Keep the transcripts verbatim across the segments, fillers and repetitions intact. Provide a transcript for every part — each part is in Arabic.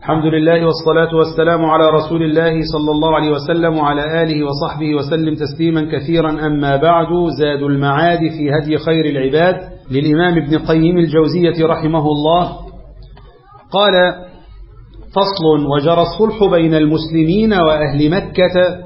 الحمد لله والصلاة والسلام على رسول الله صلى الله عليه وسلم وعلى آله وصحبه وسلم تسليما كثيرا. أما بعد، زاد المعاد في هدي خير العباد للإمام ابن قيم الجوزية رحمه الله قال: فصل: وجرى الصلح بين المسلمين وأهل مكة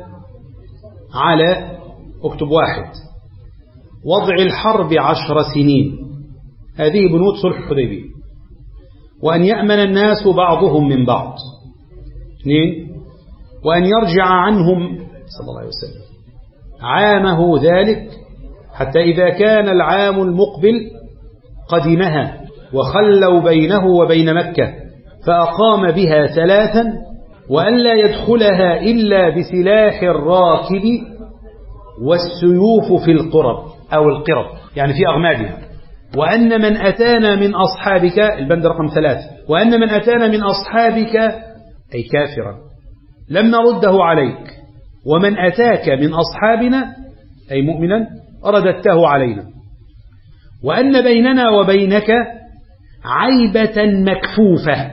على اكتب واحد وضع الحرب عشر سنين، هذه بنود صلح الحديبية، وأن يأمن الناس بعضهم من بعض. اثنين: وأن يرجع عنهم صلى الله عليه وسلم عامه ذلك حتى إذا كان العام المقبل قدمها وخلوا بينه وبين مكة فأقام بها ثلاثا، وأن لا يدخلها إلا بسلاح الراكب والسيوف في القرب أو القرب، يعني في أغمادها. وأن من أتانا من أصحابك، البند رقم ثلاثة، وأن من أتانا من أصحابك أي كافرا لم نرده عليك، ومن أتاك من أصحابنا أي مؤمنا رددته علينا. وأن بيننا وبينك عيبة مكفوفة،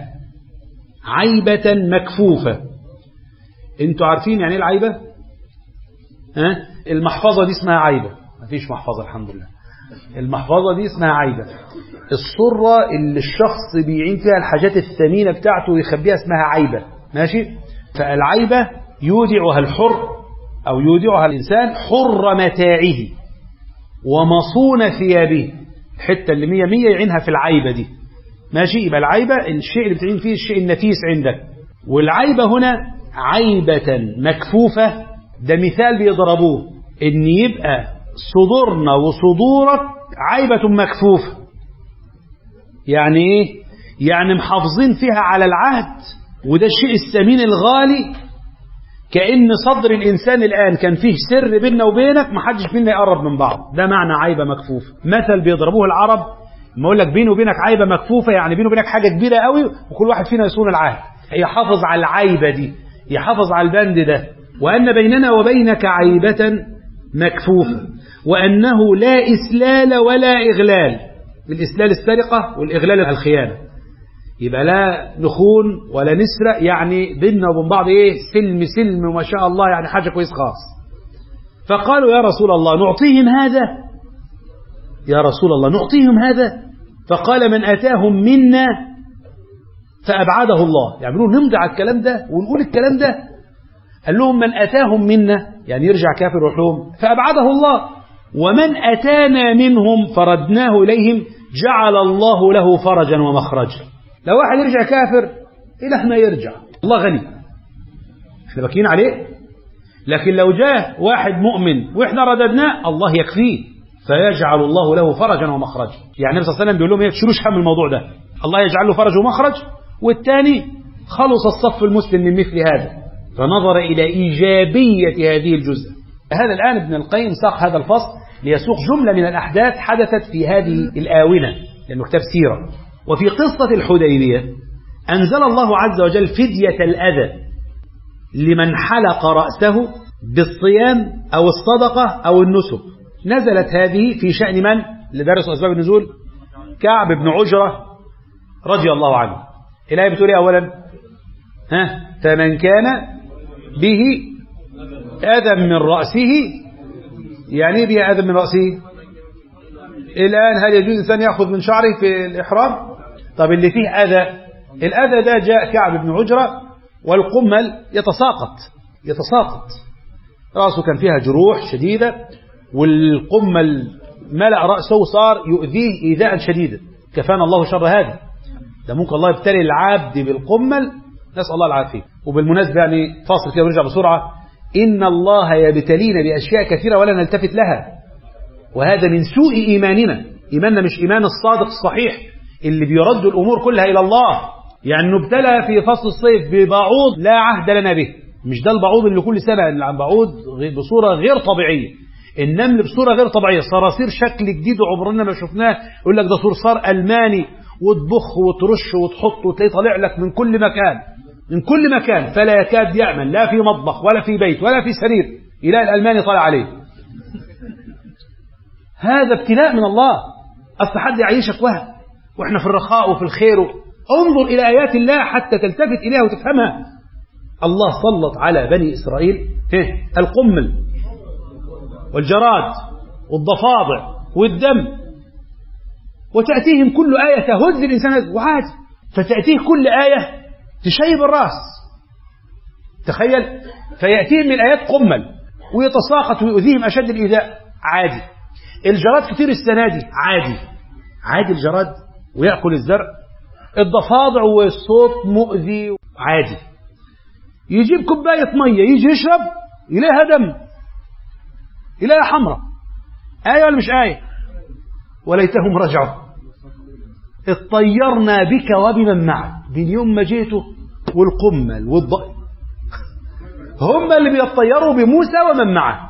عيبة مكفوفة. انتوا عارفين يعني ايه العيبة؟ ها؟ المحفظة دي اسمها عيبة، ما فيش محفظة الحمد لله. المحفظة دي اسمها عيبة، الصرة اللي الشخص بيعين فيها الحاجات الثمينة بتاعته ويخبيها اسمها عيبة، ماشي؟ فالعيبة يودعها الحر أو يودعها الإنسان حر متاعه ومصون ثيابه، الحتة اللي مية مية يعينها في العيبة دي، ماشي؟ يبقى العيبة الشيء اللي بتعين فيه الشيء النفيس عندك. والعيبة هنا عيبة مكفوفة، ده مثال بيضربوه إن يبقى صدورنا وصدورك عيبة مكفوفة. يعني ايه؟ يعني محافظين فيها على العهد، وده الشيء الثمين الغالي، كأن صدر الإنسان الآن كان فيه سر بيننا وبينك محدش بيننا يقرب من بعض، ده معنى عيبة مكفوفة. مثل بيضربوه العرب، ما اقول لك بيني وبينك عيبة مكفوفة، يعني بيني وبينك حاجة كبيرة قوي وكل واحد فينا يصون العهد، يحافظ على العيبة دي، يحافظ على البند ده. وأن بيننا وبينك عيبة مكفوفة، وأنه لا إسلال ولا إغلال. الإسلال السرقة والإغلال الخيانة، يبقى لا نخون ولا نسرق، يعني بيننا وبين بعض إيه؟ سلم سلم وما شاء الله، يعني حاجة كويس خاص. فقالوا: يا رسول الله نعطيهم هذا؟ يا رسول الله نعطيهم هذا؟ فقال: من أتاهم منا فأبعده الله. يعني بنقول نمضي على الكلام ده ونقول الكلام ده. قال لهم: من أتاهم منا يعني يرجع كافر ويروح لهم فأبعده الله، ومن أتانا منهم فردناه إليهم جعل الله له فرجا ومخرجا. لو واحد يرجع كافر إلى احنا يرجع، الله غني، احنا باكين عليه. لكن لو جاء واحد مؤمن واحنا رددناه الله يكفيه، فيجعل الله له فرجا ومخرجا. يعني النبي صلى الله عليه وسلم بيقول لهم: تشيلوش هم الموضوع ده، الله يجعل له فرج ومخرج. والثاني خلص الصف المسلم من مثل هذا، فنظر إلى إيجابية هذه الجزء. هذا الآن ابن القيم ساق هذا الفصل ليسوق جملة من الأحداث حدثت في هذه الآونة، لأنه كتاب سيرة. وفي قصة الحديبية أنزل الله عز وجل فدية الأذى لمن حلق رأسه بالصيام أو الصدقة أو النسك. نزلت هذه في شأن من؟ لدرس أسباب النزول كعب بن عجرة رضي الله عنه. الآية بتقول إيه أولا؟ ها؟ فمن كان به أذى من رأسه، يعني ايه به أذى من رأسه؟ الآن هل يجوز الإنسان يأخذ من شعره في الإحرام؟ طب اللي فيه أذى، الأذى ده جاء كعب بن عجرة والقمل يتساقط يتساقط رأسه كان فيها جروح شديدة، والقمل ملأ رأسه صار يؤذيه إيذاء شديدا، كفانا الله شر هذا. ده ممكن الله يبتلي العبد بالقمل، نسأل الله العافية. وبالمناسبة يعني فاصل كده ونرجع بسرعة، إن الله يبتلينا بأشياء كثيرة ولا نلتفت لها، وهذا من سوء إيماننا. إيماننا مش إيمان الصادق الصحيح اللي بيرد الأمور كلها إلى الله. يعني نبتلى في فصل الصيف ببعوض لا عهد لنا به، مش ده البعوض اللي كل سنة، اللي عن بعوض بصورة غير طبيعية، النمل بصورة غير طبيعية، صراصير شكل جديد وعمرنا ما شفناه، يقول لك ده صرصار ألماني، وتبخ وترش وتحط وتلاقيه طالع لك من كل مكان من كل مكان، فلا يكاد يأمن لا في مطبخ ولا في بيت ولا في سرير، إله الألماني طالع عليه. هذا ابتلاء من الله. أصل حد يعيشك وهم، وإحنا في الرخاء وفي الخير انظر إلى آيات الله حتى تلتفت إليها وتفهمها. الله سلط على بني إسرائيل القمل والجراد والضفادع والدم، وتأتيهم كل آية تهز الإنسان وعادي، فتأتيه كل آية تشيب الرأس. تخيل، فيأتيهم من الآيات قمل ويتساقط ويؤذيهم أشد الإيذاء، عادي. الجراد كتير السنة دي، عادي عادي الجراد ويأكل الزرع. الضفادع والصوت مؤذي، عادي. يجيب كوباية مية يجي يشرب يلاقيها دم، يلاقيها حمراء. آية ولا مش آية؟ وليتهم رجعوا اطيرنا بك وبمن معك. من يوم ما جيته والقمل والضئ هم اللي بيطيروا بموسى ومن معه،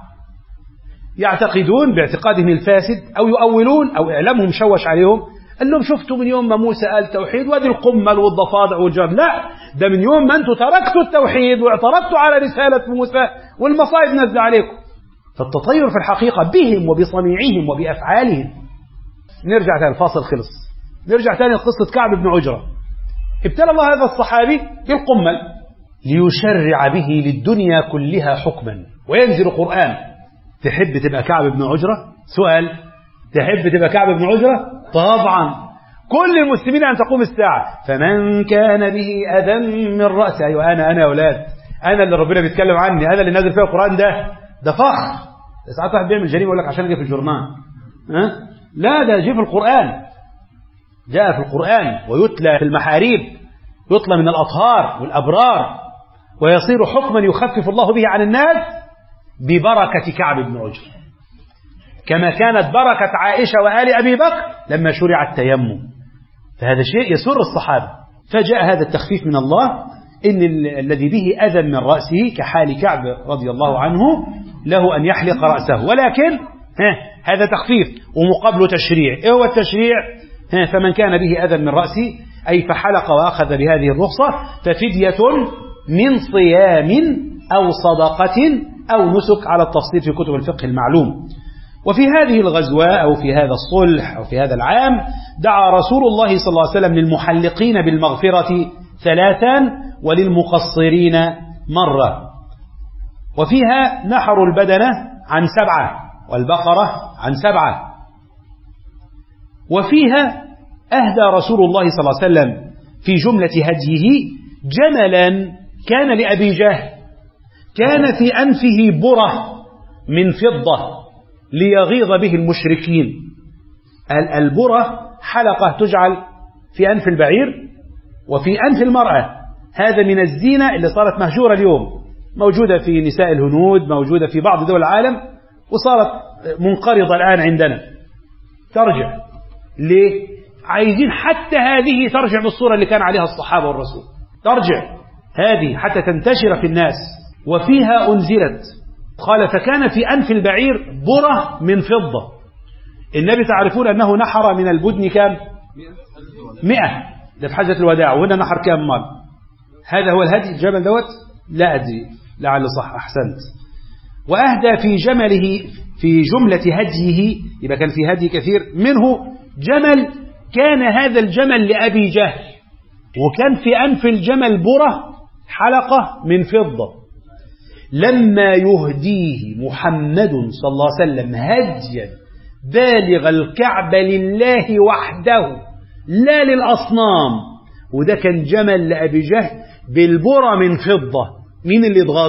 يعتقدون باعتقادهم الفاسد أو يؤولون أو إعلامهم شوش عليهم أنهم شفتوا من يوم ما موسى قال توحيد وادي القمل والضفادع والجراد. لا، ده من يوم ما أنتم تركتوا التوحيد واعترضتوا على رسالة موسى والمصائب نزل عليكم. فالتطير في الحقيقة بهم وبصنيعهم وبأفعالهم. نرجع تاني، الفاصل خلص، نرجع تاني لقصة كعب بن عجرة. ابتلى الله هذا الصحابي بالقمل ليشرع به للدنيا كلها حكما وينزل قرآن. تحب تبقى كعب بن عجرة؟ سؤال، تحب تبقى كعب بن عجرة؟ طبعا، كل المسلمين أن تقوم الساعة. فمن كان به أذى من رأسه، أيوة أنا أنا يا أولاد، أنا اللي ربنا بيتكلم عني، أنا اللي نازل فيها القرآن. ده ده فخر. ساعات واحد بيعمل جريمة يقول لك عشان جه في الجورنال، ها؟ لا، ده جه في القرآن، جاء في القرآن ويتلى في المحاريب، يطلى من الأطهار والأبرار، ويصير حكما يخفف الله به عن الناس ببركة كعب بن عجرة، كما كانت بركة عائشة وآل أبي بكر لما شرع التيمم. فهذا شيء يسر الصحابة. فجاء هذا التخفيف من الله إن الذي به أذى من رأسه كحال كعب رضي الله عنه له أن يحلق رأسه، ولكن هذا تخفيف ومقابله تشريع. إيه هو التشريع؟ فمن كان به أذى من رأسه أي فحلق وأخذ بهذه الرخصة ففدية من صيام أو صدقة أو نسك، على التفصيل في كتب الفقه المعلوم. وفي هذه الغزوة أو في هذا الصلح أو في هذا العام دعا رسول الله صلى الله عليه وسلم للمحلقين بالمغفرة ثلاثا وللمقصرين مرة. وفيها نحروا البدنة عن سبعة والبقرة عن سبعة. وفيها أهدى رسول الله صلى الله عليه وسلم في جملة هديه جملا كان لأبي جهل، كان في أنفه برة من فضة ليغيظ به المشركين. البرة حلقة تجعل في أنف البعير وفي أنف المرأة، هذا من الزينة اللي صارت مهجورة اليوم، موجودة في نساء الهنود، موجودة في بعض دول العالم، وصارت منقرضة الآن عندنا. ترجع ليه؟ عايزين حتى هذه ترجع بالصورة اللي كان عليها الصحابة والرسول، ترجع هذه حتى تنتشر في الناس. وفيها أنزلت، قال فكان في أنف البعير برة من فضة. النبي تعرفون أنه نحر من البدن كام؟ مئة، ده في حجة الوداع، وهنا نحر كام مال؟ هذا هو الهدي الجمل دوت؟ لا أدري، لعل صح، أحسنت. وأهدى في جمله في جملة هديه، يبقى كان في هدي كثير، منه جمل كان هذا الجمل لأبي جهل، وكان في أنف الجمل برة حلقة من فضة. لما يهديه محمد صلى الله عليه وسلم هديا بالغ الكعب لله وحده لا للأصنام، وده كان جمل لأبي جهل بالبرة من فضة. مين اللي اتغاظ؟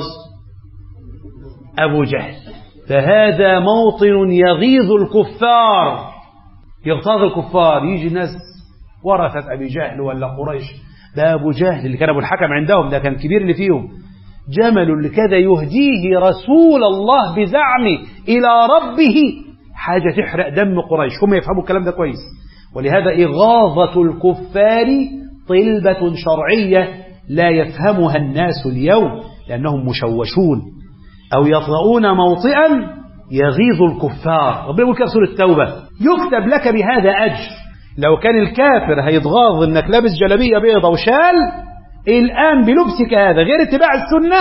أبو جهل. فهذا موطن يغيظ الكفار، يغتاظ الكفار. يجي ناس ورثة أبي جهل ولا قريش، ده أبو جهل اللي كان أبو الحكم عندهم، ده كان كبير اللي فيهم، جمل لكذا يهديه رسول الله بزعمه إلى ربه، حاجة تحرق دم قريش. هم يفهموا الكلام ده كويس. ولهذا إغاظة الكفار طلبة شرعية لا يفهمها الناس اليوم، لأنهم مشوشون أو يطرؤون موطئا يغيظ الكفار. ربنا يقول كده في سورة التوبة: يكتب لك بهذا أجر. لو كان الكافر هيتغاظ انك لابس جلبية بيضة وشال، الآن بلبسك هذا غير اتباع السنة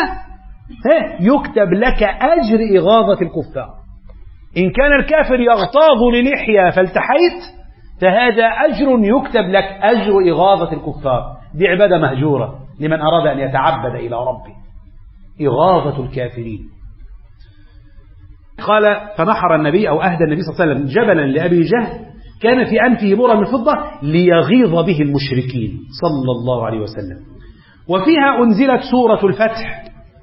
يكتب لك أجر إغاظة الكفار. إن كان الكافر يغتاظ للحية فالتحيت، فهذا أجر يكتب لك أجر إغاظة الكفار. دي عبادة مهجورة لمن أراد أن يتعبد إلى ربه، إغاظة الكافرين. قال فنحر النبي أو أهدى النبي صلى الله عليه وسلم جبلا لأبي جهل كان في أنفه برة من فضة ليغيظ به المشركين صلى الله عليه وسلم. وفيها أنزلت سورة الفتح،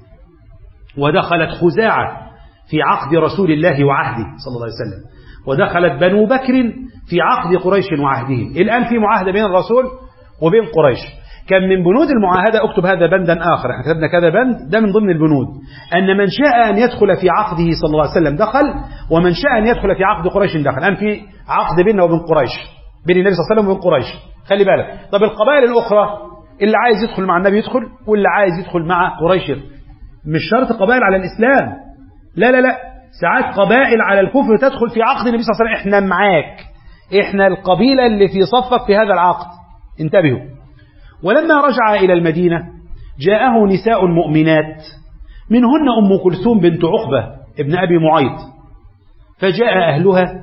ودخلت خزاعة في عقد رسول الله وعهده صلى الله عليه وسلم، ودخلت بنو بكر في عقد قريش وعهدهم. الآن في معاهدة بين الرسول وبين قريش. كان من بنود المعاهدة، اكتب هذا بندا آخر، احنا كتبنا كذا بند، ده من ضمن البنود، أن من شاء أن يدخل في عقده صلى الله عليه وسلم دخل، ومن شاء أن يدخل في عقد قريش دخل. الآن في عقد بيننا وبين قريش، بين النبي صلى الله عليه وسلم وبين قريش، خلي بالك. طب القبائل الأخرى اللي عايز يدخل مع النبي يدخل، واللي عايز يدخل مع قريش. مش شرط قبائل على الإسلام، لا لا لا، ساعات قبائل على الكفر تدخل في عقد النبي صلى الله عليه وسلم. احنا معاك، احنا القبيلة اللي في صفك في هذا العقد، انتبهوا. ولما رجع إلى المدينة جاءه نساء مؤمنات، منهن أم كلثوم بنت عقبة ابن أبي معيط، فجاء أهلها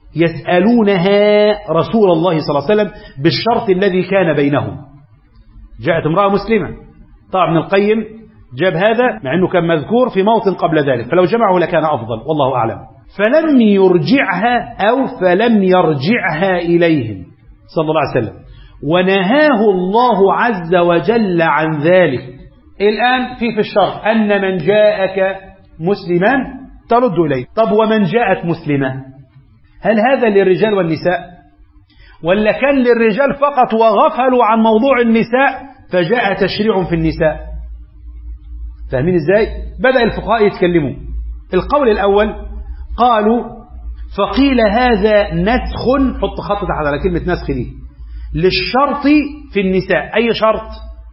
يسألونها رسول الله صلى الله عليه وسلم بالشرط الذي كان بينهم. جاءت امرأة مسلمة، طبعا ابن القيم جاب هذا مع أنه كان مذكور في موطن قبل ذلك، فلو جمعه لكان أفضل والله أعلم. فلم يرجعها أو فلم يرجعها إليهم صلى الله عليه وسلم، ونهاه الله عز وجل عن ذلك. الآن في في الشرط أن من جاءك مسلما ترد إليه. طب ومن جاءت مسلمة، هل هذا للرجال والنساء، ولا كان للرجال فقط وغفلوا عن موضوع النساء فجاء تشريع في النساء؟ فاهمين ازاي؟ بدأ الفقهاء يتكلموا. القول الأول قالوا فقيل هذا نسخ، حط خط تحت على كلمة نسخ دي، للشرط في النساء. أي شرط؟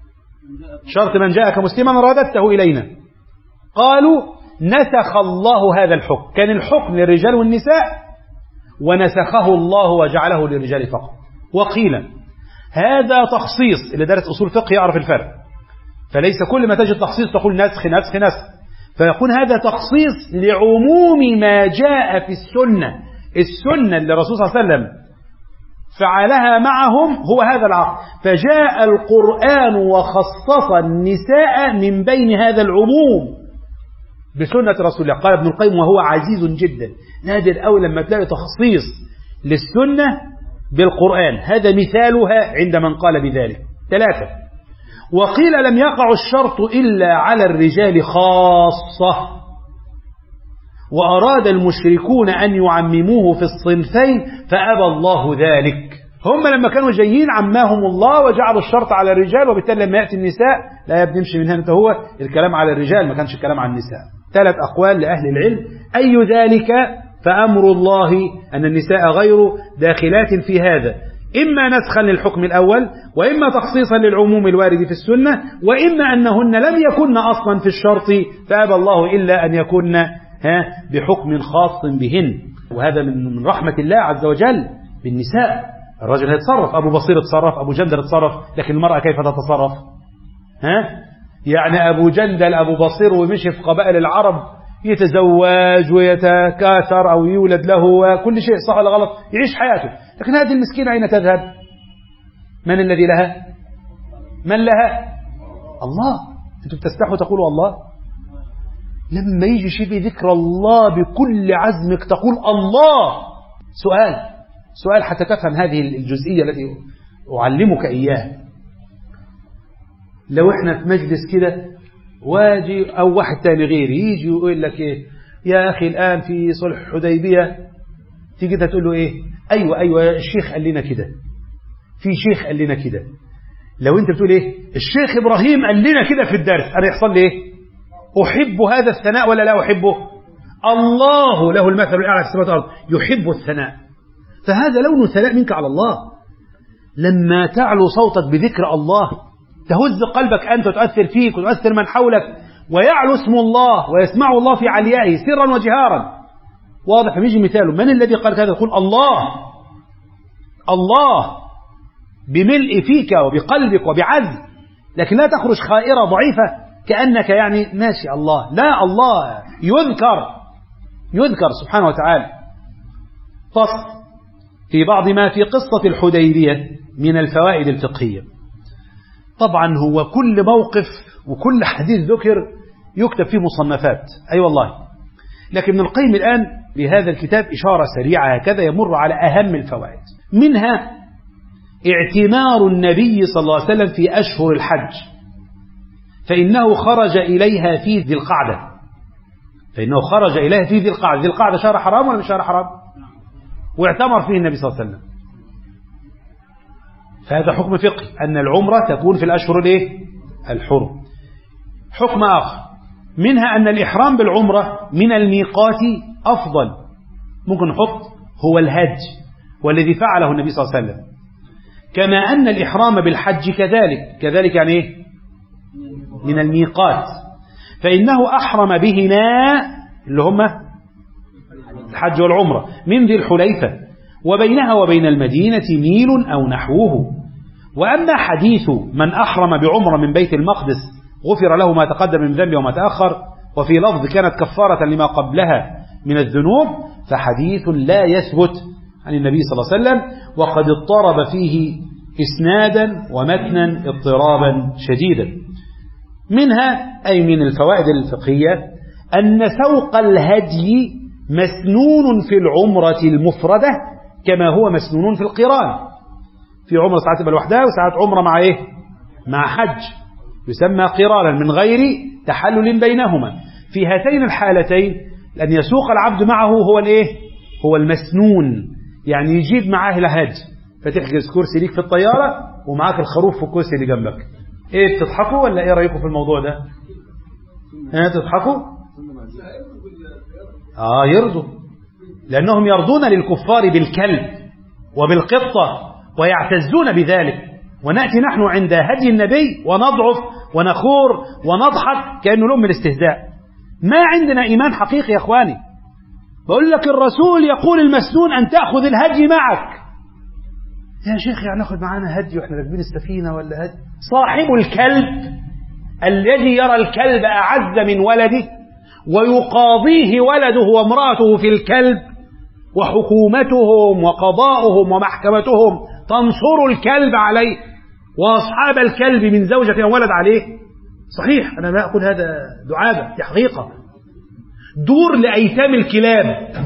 شرط من جاءك مسلما رددته إلينا. قالوا نسخ الله هذا الحكم، كان الحكم للرجال والنساء ونسخه الله وجعله للرجال فقط. وقيل هذا تخصيص، اللي درس أصول فقه يعرف الفرق، فليس كل ما تجد تخصيص تقول نسخ نسخ نسخ، فيكون هذا تخصيص لعموم ما جاء في السنة. السنة اللي الرسول صلى الله عليه وسلم فعلها معهم هو هذا العقد، فجاء القرآن وخصص النساء من بين هذا العموم بسنة رسول الله. قال ابن القيم وهو عزيز جدا، نادر أول لما تلاقي تخصيص للسنة بالقرآن، هذا مثالها عند من قال بذلك. ثلاثة، وقيل لم يقع الشرط إلا على الرجال خاصة، وأراد المشركون أن يعمموه في الصنفين فأبى الله ذلك. هم لما كانوا جايين عماهم الله وجعلوا الشرط على الرجال، وبالتالي لما يأتي النساء لا يبنمشي من هنا، هو الكلام على الرجال ما كانش الكلام عن النساء. ثلاث أقوال لأهل العلم، أي ذلك فأمر الله أن النساء غير داخلات في هذا، إما نسخا للحكم الأول، وإما تخصيصا للعموم الوارد في السنة، وإما أنهن لم يكن أصلا في الشرط فأبى الله إلا أن يكن ها بحكم خاص بهن. وهذا من رحمة الله عز وجل بالنساء. الرجل يتصرف، أبو بصير يتصرف، أبو جندل يتصرف، لكن المرأة كيف تتصرف؟ ها يعني أبو جندل أبو بصير ومشي في قبائل العرب يتزوج ويتكاثر أو يولد له كل شيء، صح ولا غلط؟ يعيش حياته. لكن هذه المسكينة أين تذهب؟ من الذي لها؟ من لها؟ الله. أنتم بتستحوا تقولوا الله؟ لما يجي شيء في ذكر الله بكل عزمك تقول الله. سؤال سؤال حتى تفهم هذه الجزئية التي أعلمك إياها. لو إحنا في مجلس كده واجي أو واحد تاني غيري يجي ويقول لك إيه يا أخي الآن في صلح حديبية، تيجي تقول له إيه أيوة أيوة الشيخ قال لنا كده، في شيخ قال لنا كده. لو أنت بتقول إيه الشيخ إبراهيم قال لنا كده في الدرس، أنا يحصل لي إيه؟ أحب هذا الثناء ولا لا أحبه؟ الله له المثل الأعلى في السماوات والأرض، يحب الثناء. فهذا لون ثناء منك على الله. لما تعلو صوتك بذكر الله تهز قلبك أنت وتؤثر فيك وتؤثر من حولك، ويعلو اسم الله ويسمعه الله في عليائه سرا وجهارا. واضح؟ فميجي مثاله من الذي قال هذا؟ يقول الله. الله بملء فيك وبقلبك وبعزم، لكن لا تخرج خائرة ضعيفة كأنك يعني ماشي الله. لا، الله يذكر يذكر سبحانه وتعالى. فصل. في بعض ما في قصة الحديبية من الفوائد الفقهية. طبعا هو كل موقف وكل حديث ذكر يكتب فيه مصنفات، أي أيوة والله، لكن ابن القيم الآن بهذا الكتاب إشارة سريعة هكذا يمر على أهم الفوائد. منها اعتمار النبي صلى الله عليه وسلم في أشهر الحج، فإنه خرج إليها في ذي القعدة فإنه خرج إليها في ذي القعدة. ذي القعدة شهر حرام ولا مش شهر حرام؟ واعتمر فيه النبي صلى الله عليه وسلم. فهذا حكم فقهي أن العمرة تكون في الأشهر الايه؟ الحرم. حكم آخر منها أن الإحرام بالعمرة من الميقات أفضل، ممكن نحط هو الهج والذي فعله النبي صلى الله عليه وسلم، كما أن الإحرام بالحج كذلك كذلك يعني إيه؟ من الميقات، فإنه أحرم بهما اللي هم الحج والعمرة من ذي الحليفة، وبينها وبين المدينة ميل أو نحوه. وأما حديث من أحرم بعمرة من بيت المقدس غفر له ما تقدم من ذنبه وما تأخر، وفي لفظ كانت كفارة لما قبلها من الذنوب، فحديث لا يثبت عن النبي صلى الله عليه وسلم، وقد اضطرب فيه إسنادا ومتنا اضطرابا شديدا. منها أي من الفوائد الفقهية أن سوق الهدي مسنون في العمرة المفردة كما هو مسنون في القران. في عمرة ساعات تبقى لوحدها وساعات عمرة مع إيه؟ مع حج، يسمى قرانا من غير تحلل بينهما. في هاتين الحالتين أن يسوق العبد معه هو الإيه؟ هو المسنون، يعني يجيب معاه الهدي، فتحجز كرسي ليك في الطيارة ومعاك الخروف في الكرسي اللي جنبك. إيه بتضحكوا ولا إيه رأيكم في الموضوع ده؟ ها تضحكوا؟ آه يرضوا، لأنهم يرضون للكفار بالكلب وبالقطة ويعتزون بذلك، ونأتي نحن عند هدي النبي ونضعف ونخور ونضحك كأنه نوع من الاستهزاء. ما عندنا إيمان حقيقي يا أخواني. بقول لك الرسول يقول المسنون أن تأخذ الهدي معك. يا شيخ يعني ناخذ معانا هدي وإحنا راكبين السفينة ولا هدي؟ صاحب الكلب الذي يرى الكلب أعز من ولده ويقاضيه ولده وامرأته في الكلب، وحكومتهم وقضاؤهم ومحكمتهم تنصر الكلب عليه، وأصحاب الكلب من زوجة أو ولد عليه. صحيح، أنا لا أقول هذا دعابة، دي حقيقة. دور لأيتام الكلاب،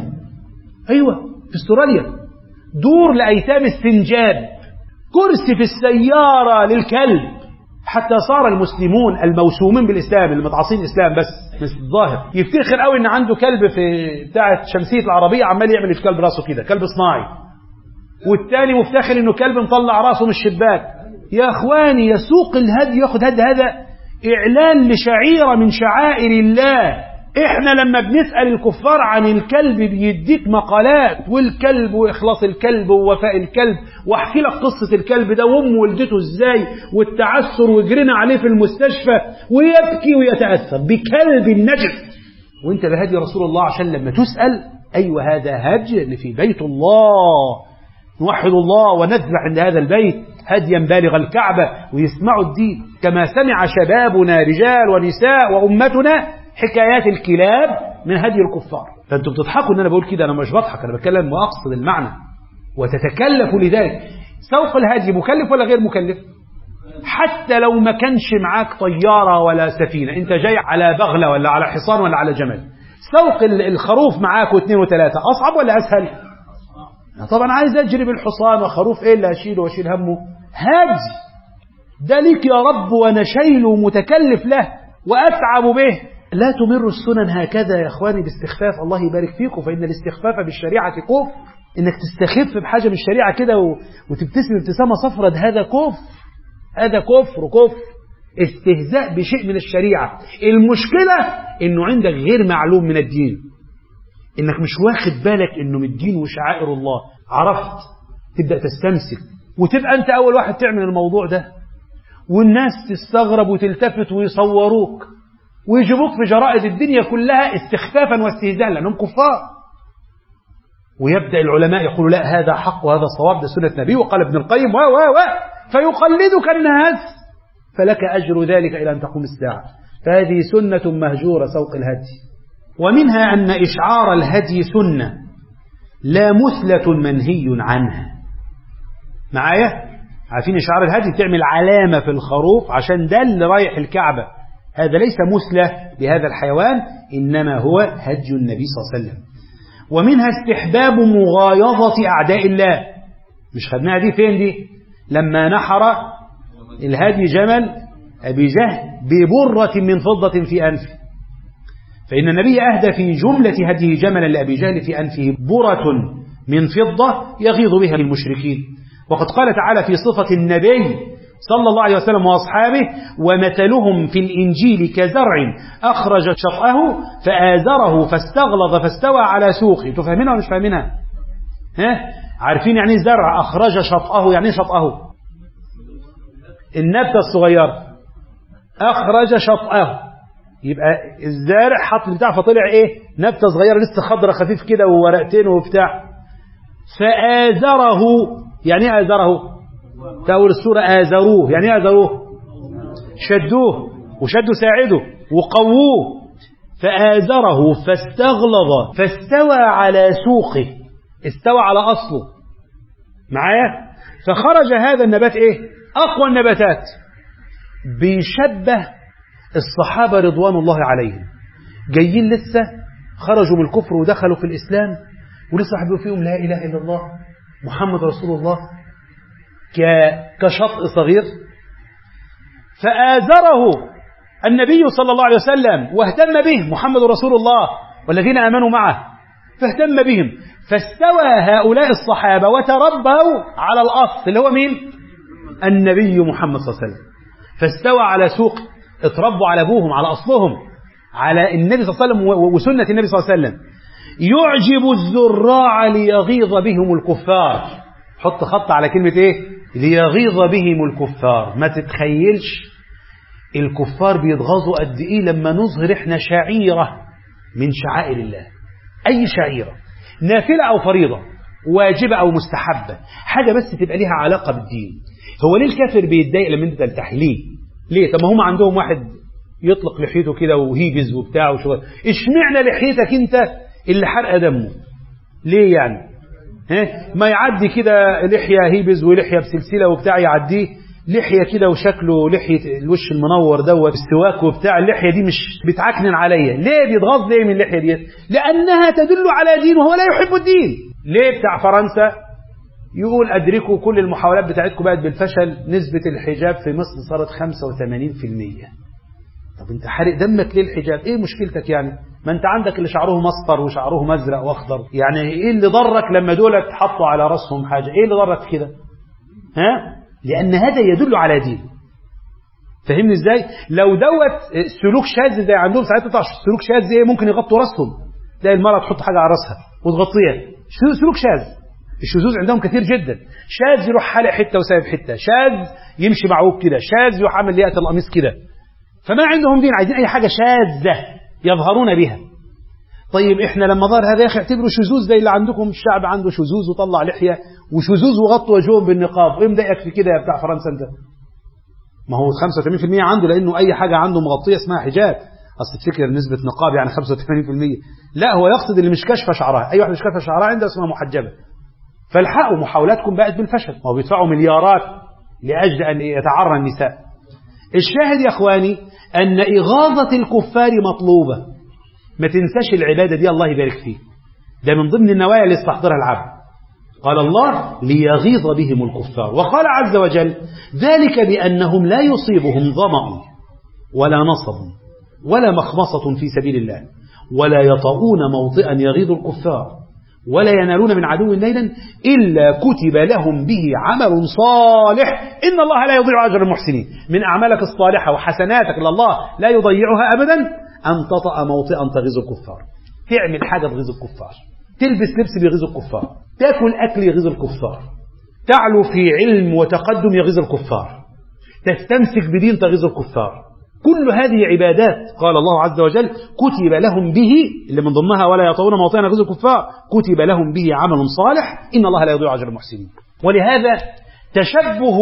أيوة في استراليا دور لأيتام السنجاب، كرسي في السيارة للكلب، حتى صار المسلمون الموسومين بالإسلام المتعصين الإسلام بس مثل الظاهر يفتخر قوي إن عنده كلب في بتاعة شمسية العربية عمال يعمل في كلب راسه كده، كلب صناعي، والتاني مفتخر إنه كلب مطلع راسه من الشباك. يا أخواني يسوق الهدي يأخذ هدي، هذا إعلان لشعيرة من شعائر الله. إحنا لما بنسأل الكفار عن الكلب بيديك مقالات، والكلب وإخلاص الكلب ووفاء الكلب، واحكي لك قصة الكلب ده وأمه ولدته إزاي والتعثر وجرنا عليه في المستشفى، ويبكي ويتأثر بكلب نجس، وانت بهدي رسول الله. عشان لما تسأل أيوة هذا هدي اللي في بيت الله، نوحد الله ونذبح عند هذا البيت هديا بالغ الكعبة، ويسمعوا الدين كما سمع شبابنا رجال ونساء وأمتنا حكايات الكلاب من هدي الكفار. فأنتم بتضحكوا إن أنا بقول كده، أنا مش بضحك، أنا بتكلم وأقصد المعنى، وتتكلف لذلك. سوق الهدي مكلف ولا غير مكلف؟ حتى لو ما كانش معاك طيارة ولا سفينة، أنت جاي على بغلة ولا على حصان ولا على جمل، سوق الخروف معاك واثنين وثلاثة أصعب ولا أسهل؟ طبعا عايز أجري بالحصان وخروف إيه اللي أشيله وأشيل همه؟ هدي ده ليك يا رب وأنا شايله متكلف له وأتعب به. لا تمر السنن هكذا يا أخواني باستخفاف، الله يبارك فيكم، فإن الاستخفاف بالشريعة كفر. إنك تستخف بحاجة من الشريعة كده وتبتسم ابتسامة صفرة، هذا كفر، هذا كفر كفر استهزاء بشيء من الشريعة. المشكلة إنه عندك غير معلوم من الدين، إنك مش واخد بالك إنه من الدين وشعائر الله. عرفت تبدأ تستمسك وتبقى أنت أول واحد تعمل الموضوع ده، والناس تستغرب وتلتفت ويصوروك ويجيبوك في جرائد الدنيا كلها استخفافا واستهزاء لأنهم كفار. ويبدأ العلماء يقولوا لا هذا حق وهذا صواب، ده سنة النبي وقال ابن القيم و و و فيقلدك الناس، فلك أجر ذلك إلى أن تقوم الساعة. فهذه سنة مهجورة سوق الهدي. ومنها أن إشعار الهدي سنة، لا مثلة منهي عنها. معايا؟ عارفين شعار الهدي تعمل علامة في الخروف عشان ده اللي رايح الكعبة، هذا ليس مثلة بهذا الحيوان، إنما هو هدي النبي صلى الله عليه وسلم. ومنها استحباب مغايظة أعداء الله. مش خدناها دي فين دي؟ لما نحر الهدي جمل أبي جهل ببرة من فضة في أنفه، فإن النبي أهدى في جملة هديه جملا لأبي جهل في أنفه برة من فضة يغيظ بها المشركين. وقد قال تعالى في صفة النبي صلى الله عليه وسلم وأصحابه: ومثلهم في الإنجيل كزرع أخرج شطأه فآزره فاستغلظ فاستوى على سوقه. تفهمينها ولا مش فاهمينها؟ ها؟ عارفين يعني زرع أخرج شطأه؟ يعني شطأه النبتة الصغيرة، أخرج شطأه يبقى الزارع حط بتاع فطلع إيه؟ نبتة صغيرة لسه خضرة خفيف كده وورقتين وبتاع. فآزره يعني ايه آزره؟ تقول السورة آزروه، يعني ايه آزروه؟ شدوه وشدوا ساعده وقووه. فآزره فاستغلظ فاستوى على سوقه، استوى على أصله. معايا؟ فخرج هذا النبات ايه؟ أقوى النباتات. بيشبه الصحابة رضوان الله عليهم، جايين لسه خرجوا من الكفر ودخلوا في الإسلام ولسه حبوا فيهم لا إله إلا الله محمد رسول الله كشطء صغير. فآزره النبي صلى الله عليه وسلم واهتم به محمد رسول الله والذين آمنوا معه، فاهتم بهم، فاستوى هؤلاء الصحابة وتربوا على الأصل اللي هو مين؟ النبي محمد صلى الله عليه وسلم. فاستوى على سوق، اتربوا على أبوهم، على أصلهم، على النبي صلى الله عليه وسلم وسنة النبي صلى الله عليه وسلم. يعجب الزراع ليغيظ بهم الكفار. حط خط على كلمة ايه؟ ليغيظ بهم الكفار. ما تتخيلش الكفار بيتغاظوا قد ايه لما نظهر احنا شعيرة من شعائر الله، اي شعيرة، نافلة او فريضة، واجبة او مستحبة، حاجة بس تبقى ليها علاقة بالدين. هو ليه الكافر بيتضايق لما انت تلتحي؟ ليه؟ ليه؟ طب ما هم عندهم واحد يطلق لحيته كده وهيبز وبتاع وشغل، اشمعنى لحيتك انت اللي حرق دمه؟ ليه يعني؟ ها؟ ما يعدي كده لحية هيبز ولحية بسلسلة وبتاع، يعديه لحية كده وشكله لحية الوش المنور دوت السواك وبتاع، اللحية دي مش بتعكنن عليا. ليه بيتغاظ ليه من اللحية دي؟ لأنها تدل على دين وهو لا يحب الدين. ليه بتاع فرنسا يقول أدركوا كل المحاولات بتاعتكم بقت بالفشل، نسبة الحجاب في مصر صارت خمسة وثمانين بالمئة. طب انت حارق دمك ليه الحجاب؟ ايه مشكلتك يعني؟ ما انت عندك اللي شعره مصفر وشعره مزرق واخضر، يعني ايه اللي ضرك لما دول تحطوا على راسهم حاجة؟ ايه اللي ضرك كده؟ ها؟ لأن هذا يدل على دين. فهمني ازاي؟ لو دوت سلوك شاذ زي عندهم ساعات تطلع سلوك شاذ ايه ممكن يغطوا راسهم، تلاقي المرأة تحط حاجة على راسها وتغطيها، سلوك شاذ. الشذوذ عندهم كثير جدا. شاذ يروح حالق حتة وسايب حتة، شاذ يمشي معوج كده، شاذ يروح عامل ليئة القميص كده. فما عندهم دين، عايزين أي حاجة شاذة يظهرون بها. طيب إحنا لما ظهر هذا يا أخي اعتبروا شذوذ زي اللي عندكم، الشعب عنده شذوذ وطلع لحية وشذوذ وغطوا وجههم بالنقاب. إيه مضايقك في كده يا بتاع فرنسا أنت؟ ما هو خمسة وثمانين بالمئة عنده، لأنه أي حاجة عنده مغطية اسمها حجاب. أصل تفكر نسبة نقاب يعني خمسة وثمانين بالمئة، لا هو يقصد اللي مش كاشفة شعرها. أي واحد مش كاشفة شعرها عنده اسمها محجبة. فالحقوا، محاولاتكم بقت بالفشل، ما بيدفعوا مليارات لأجل أن يتعرى النساء. الشاهد يا أخواني أن إغاظة الكفار مطلوبة. ما تنساش العبادة دي، الله يبارك فيه، ده من ضمن النوايا اللي استحضرها العبد. قال الله ليغيظ بهم الكفار، وقال عز وجل ذلك بأنهم لا يصيبهم ظمأ ولا نصب ولا مخمصة في سبيل الله ولا يطؤون موطئا يغيظ الكفار ولا ينالون من عدو ليلا إلا كتب لهم به عمل صالح إن الله لا يضيع أجر المحسنين. من أعمالك الصالحة وحسناتك اللي الله لا يضيعها أبدا أن تطأ موطئا تغيظ الكفار، تعمل حاجة تغيظ الكفار، تلبس لبس بيغيظ الكفار، تأكل أكل يغيظ الكفار، تعلو في علم وتقدم يغيظ الكفار، تستمسك بدين تغيظ الكفار. كل هذه عبادات قال الله عز وجل كتب لهم به، اللي من ضمنها ولا يطؤون موطئا يغيظ الكفار، كتب لهم به عمل صالح إن الله لا يضيع أجر المحسنين. ولهذا تشبه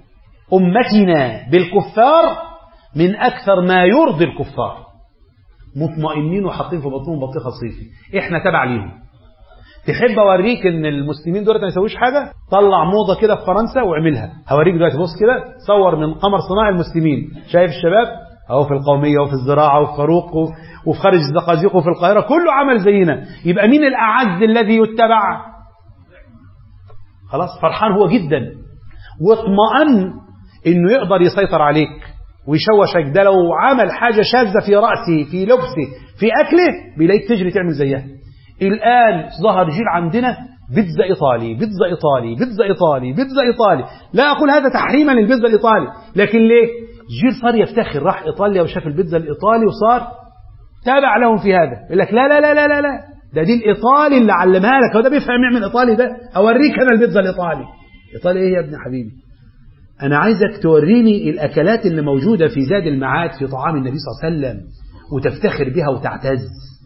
أمتنا بالكفار من أكثر ما يرضي الكفار، مطمئنين وحاطين في بطنهم بطيخة صيفي، إحنا تبع ليهم. تحب اوريك ان المسلمين دول ما يسويش حاجه؟ طلع موضه كده في فرنسا واعملها. هوريك دلوقتي، بص كده، صور من قمر صناعي المسلمين. شايف الشباب اهو في القوميه وفي الزراعه وفي فاروق وفي خارج الزقازيق وفي القاهره، كله عمل زينا. يبقى مين الاعز الذي يتبع؟ خلاص فرحان هو جدا، واطمأن انه يقدر يسيطر عليك ويشوشك. ده لو عمل حاجه شاذه في راسه في لبسه في اكله بيلاقيك تجري تعمل زيها. الآن ظهر جيل عندنا بيتزا إيطالي بيتزا إيطالي بيتزا إيطالي بيتزا إيطالي. لا أقول هذا تحريما للبيتزا الإيطالي، لكن ليه؟ جيل صار يفتخر، راح إيطاليا وشاف البيتزا الإيطالي وصار تابع لهم في هذا. يقول لك لا لا لا لا لا لا ده دي الإيطالي اللي علمها لك، هو ده بيفهم يعمل إيطالي؟ ده أوريك أنا البيتزا الإيطالي. إيطالي إيه يا ابن حبيبي؟ أنا عايزك توريني الأكلات اللي موجودة في زاد المعاد في طعام النبي صلى الله عليه وسلم وتفتخر بها وتعتز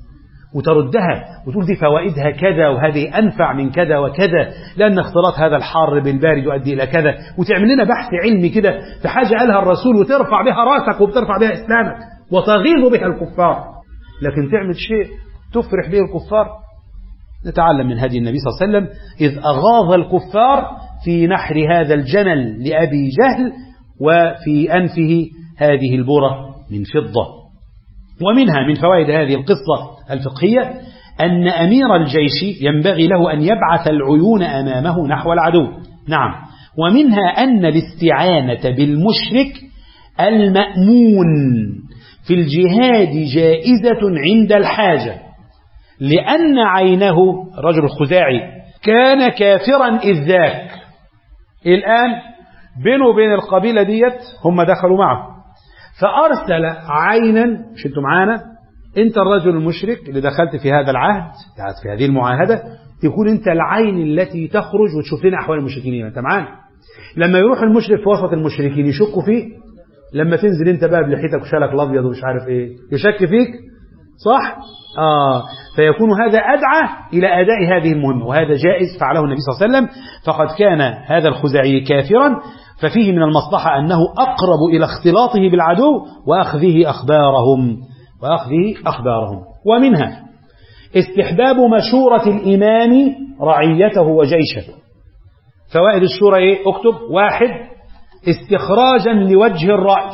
وتردها وتقول دي فوائدها كذا وهذه أنفع من كذا وكذا، لأن اختلاط هذا الحار بالبارد يؤدي إلى كذا، وتعمل لنا بحث علمي كده في حاجة قالها الرسول وترفع بها راسك وبترفع بها إسلامك وتغيظ بها الكفار. لكن تعمل شيء تفرح به الكفار. نتعلم من هدي النبي صلى الله عليه وسلم إذ أغاظ الكفار في نحر هذا الجمل لأبي جهل وفي أنفه هذه البرة من فضة. ومنها من فوائد هذه القصة الفقهية أن أمير الجيش ينبغي له أن يبعث العيون أمامه نحو العدو. نعم. ومنها أن الاستعانة بالمشرك المأمون في الجهاد جائزة عند الحاجة، لأن عينه رجل الخزاعي كان كافرا إذ ذاك. الآن بينه وبين القبيلة ديت هم دخلوا معه، فأرسل عينا، مش انتوا معانا، انت الرجل المشرك اللي دخلت في هذا العهد يعني في هذه المعاهدة، تكون انت العين التي تخرج وتشوف لنا أحوال المشركين. انت معانا؟ لما يروح المشرك في وسط المشركين يشكوا فيه، لما تنزل انت بقى بلحيتك وشالك الابيض ومش عارف ايه يشك فيك، صح؟ آه فيكون هذا أدعى إلى أداء هذه المهمة، وهذا جائز فعله النبي صلى الله عليه وسلم. فقد كان هذا الخزاعي كافرا، ففيه من المصلحة أنه أقرب إلى اختلاطه بالعدو وأخذه أخبارهم وأخذه أخبارهم. ومنها استحباب مشورة الإمام رعيته وجيشه. فوائد الشورى إيه؟ اكتب. واحد، استخراجا لوجه الرأي.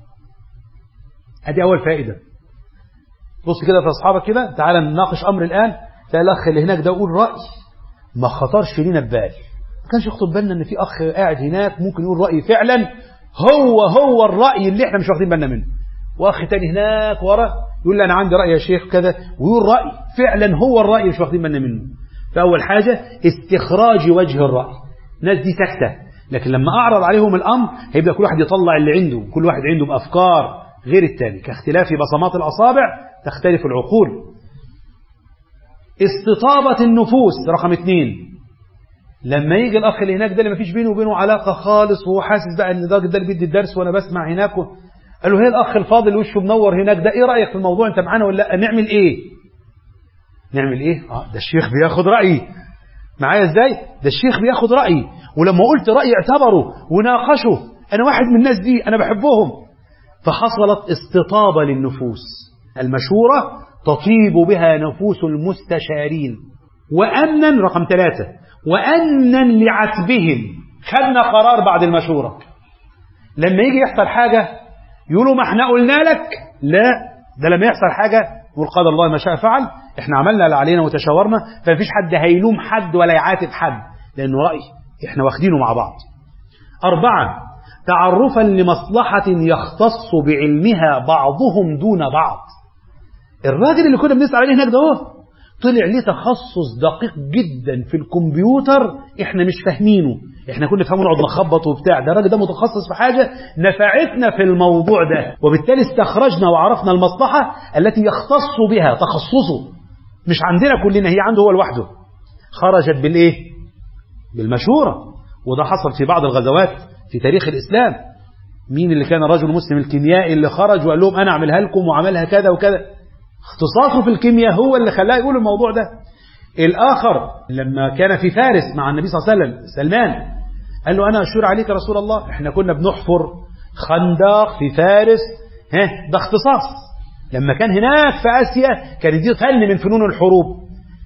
هذه أول فائدة. بص كده في أصحابك كده، تعال نناقش أمر الآن، تلاقي الأخ اللي هناك ده يقول رأي ما خطرش لنا ببال، ما كانش يخطر بالنا ان في اخ قاعد هناك ممكن يقول رأي فعلا هو هو الرأي اللي احنا مش واخدين بالنا منه، واخ تاني هناك ورا يقول لي انا عندي رأي يا شيخ كذا، ويقول رأي فعلا هو الرأي مش واخدين بالنا منه. فاول حاجة استخراج وجه الرأي. الناس دي ساكتة، لكن لما اعرض عليهم الامر هيبدا كل واحد يطلع اللي عنده، كل واحد عنده بافكار غير التاني، كاختلاف بصمات الاصابع تختلف العقول. استطابة النفوس. رقم اثنين، لما يجي الأخ اللي هناك ده اللي ما فيش بينه وبينه علاقة خالص، وهو حاسس بقى ان ده ده اللي بيدي الدرس وانا بسمع هناك، قال له هي الأخ الفاضل وشه منور هناك ده، ايه رأيك في الموضوع؟ انت معانا ولا لا؟ نعمل ايه؟ نعمل ايه؟ اه ده الشيخ بياخد رأيي. معايا ازاي؟ ده الشيخ بياخد رأيي، ولما قلت رأيي اعتبروا وناقشوا. انا واحد من الناس دي، انا بحبهم. فحصلت استطابة للنفوس. المشورة تطيب بها نفوس المستشارين. وأمنا. رقم ثلاثة، وأمنا لعتبهم. خدنا قرار بعد المشورة. لما يجي يحصل حاجة يقولوا ما احنا قلنا لك، لا، ده لما يحصل حاجة يقول قدر الله ما شاء فعل، احنا عملنا اللي علينا وتشاورنا، فمفيش حد هيلوم حد ولا يعاتب حد، لأنه رأي احنا واخدينه مع بعض. أربعة، تعرفا لمصلحة يختص بعلمها بعضهم دون بعض. الراجل اللي كنا بنسأل عليه هناك ده هو طلع ليه تخصص دقيق جدا في الكمبيوتر احنا مش فاهمينه، احنا كنا فاهمين نقعد نخبط وبتاع، ده الراجل ده متخصص في حاجة نفعتنا في الموضوع ده، وبالتالي استخرجنا وعرفنا المصلحة التي يختص بها تخصصه، مش عندنا كلنا، هي عنده هو لوحده. خرجت بالايه؟ بالمشورة. وده حصل في بعض الغزوات في تاريخ الإسلام. مين اللي كان الرجل المسلم الكيميائي اللي خرج وقال لهم أنا أعملها لكم وعملها كذا وكذا؟ اختصاصه في الكيمياء هو اللي خلاه يقول الموضوع ده. الآخر لما كان في فارس مع النبي صلى الله عليه وسلم، سلمان قال له أنا أشور عليك يا رسول الله، احنا كنا بنحفر خندق في فارس، ها ده اختصاص. لما كان هناك في آسيا كان دي فن من فنون الحروب،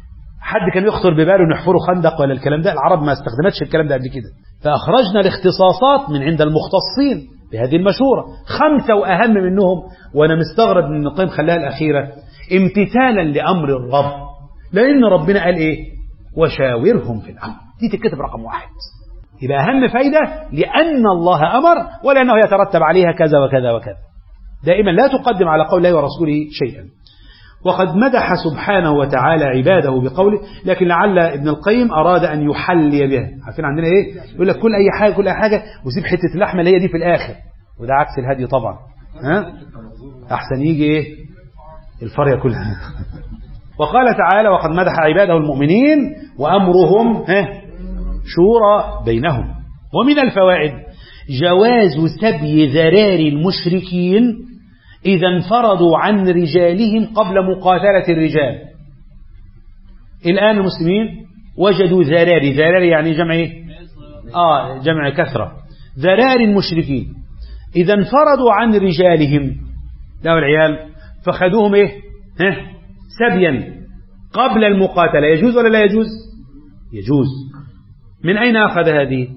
حد كان يخطر بباله انه يحفروا خندق ولا الكلام ده؟ العرب ما استخدمتش الكلام ده قبل كده. فأخرجنا الاختصاصات من عند المختصين بهذه المشورة، خمسة وأهم منهم، وأنا مستغرب من ابن القيم خلاها الأخيرة امتثالا لأمر الرب، لأن ربنا قال إيه؟ وشاورهم في الأمر. دي تتكتب رقم واحد. يبقى أهم فايدة لأن الله أمر ولأنه يترتب عليها كذا وكذا وكذا. دائما لا تقدم على قول الله ورسوله شيئا. وقد مدح سبحانه وتعالى عباده بقوله، لكن لعل ابن القيم أراد أن يحلي بها. عارفين عندنا إيه؟ يقول لك كل أي حاجة كل أي حاجة وسيب حتة اللحمة اللي هي دي في الآخر، وده عكس الهدي طبعا. ها؟ أحسن يجي إيه؟ الفرية كلها. وقال تعالى وقد مدح عباده المؤمنين وأمرهم ها شورى بينهم. ومن الفوائد جواز سبي ذراري المشركين إذا انفردوا عن رجالهم قبل مقاتلة الرجال. الآن المسلمين وجدوا ذراري، ذراري يعني جمع إيه؟ آه جمع كثرة، ذراري المشركين إذا انفردوا عن رجالهم، لا العيال فخذوهم إيه؟ ها؟ سبيا قبل المقاتلة. يجوز ولا لا يجوز؟ يجوز. من أين أخذ هذه؟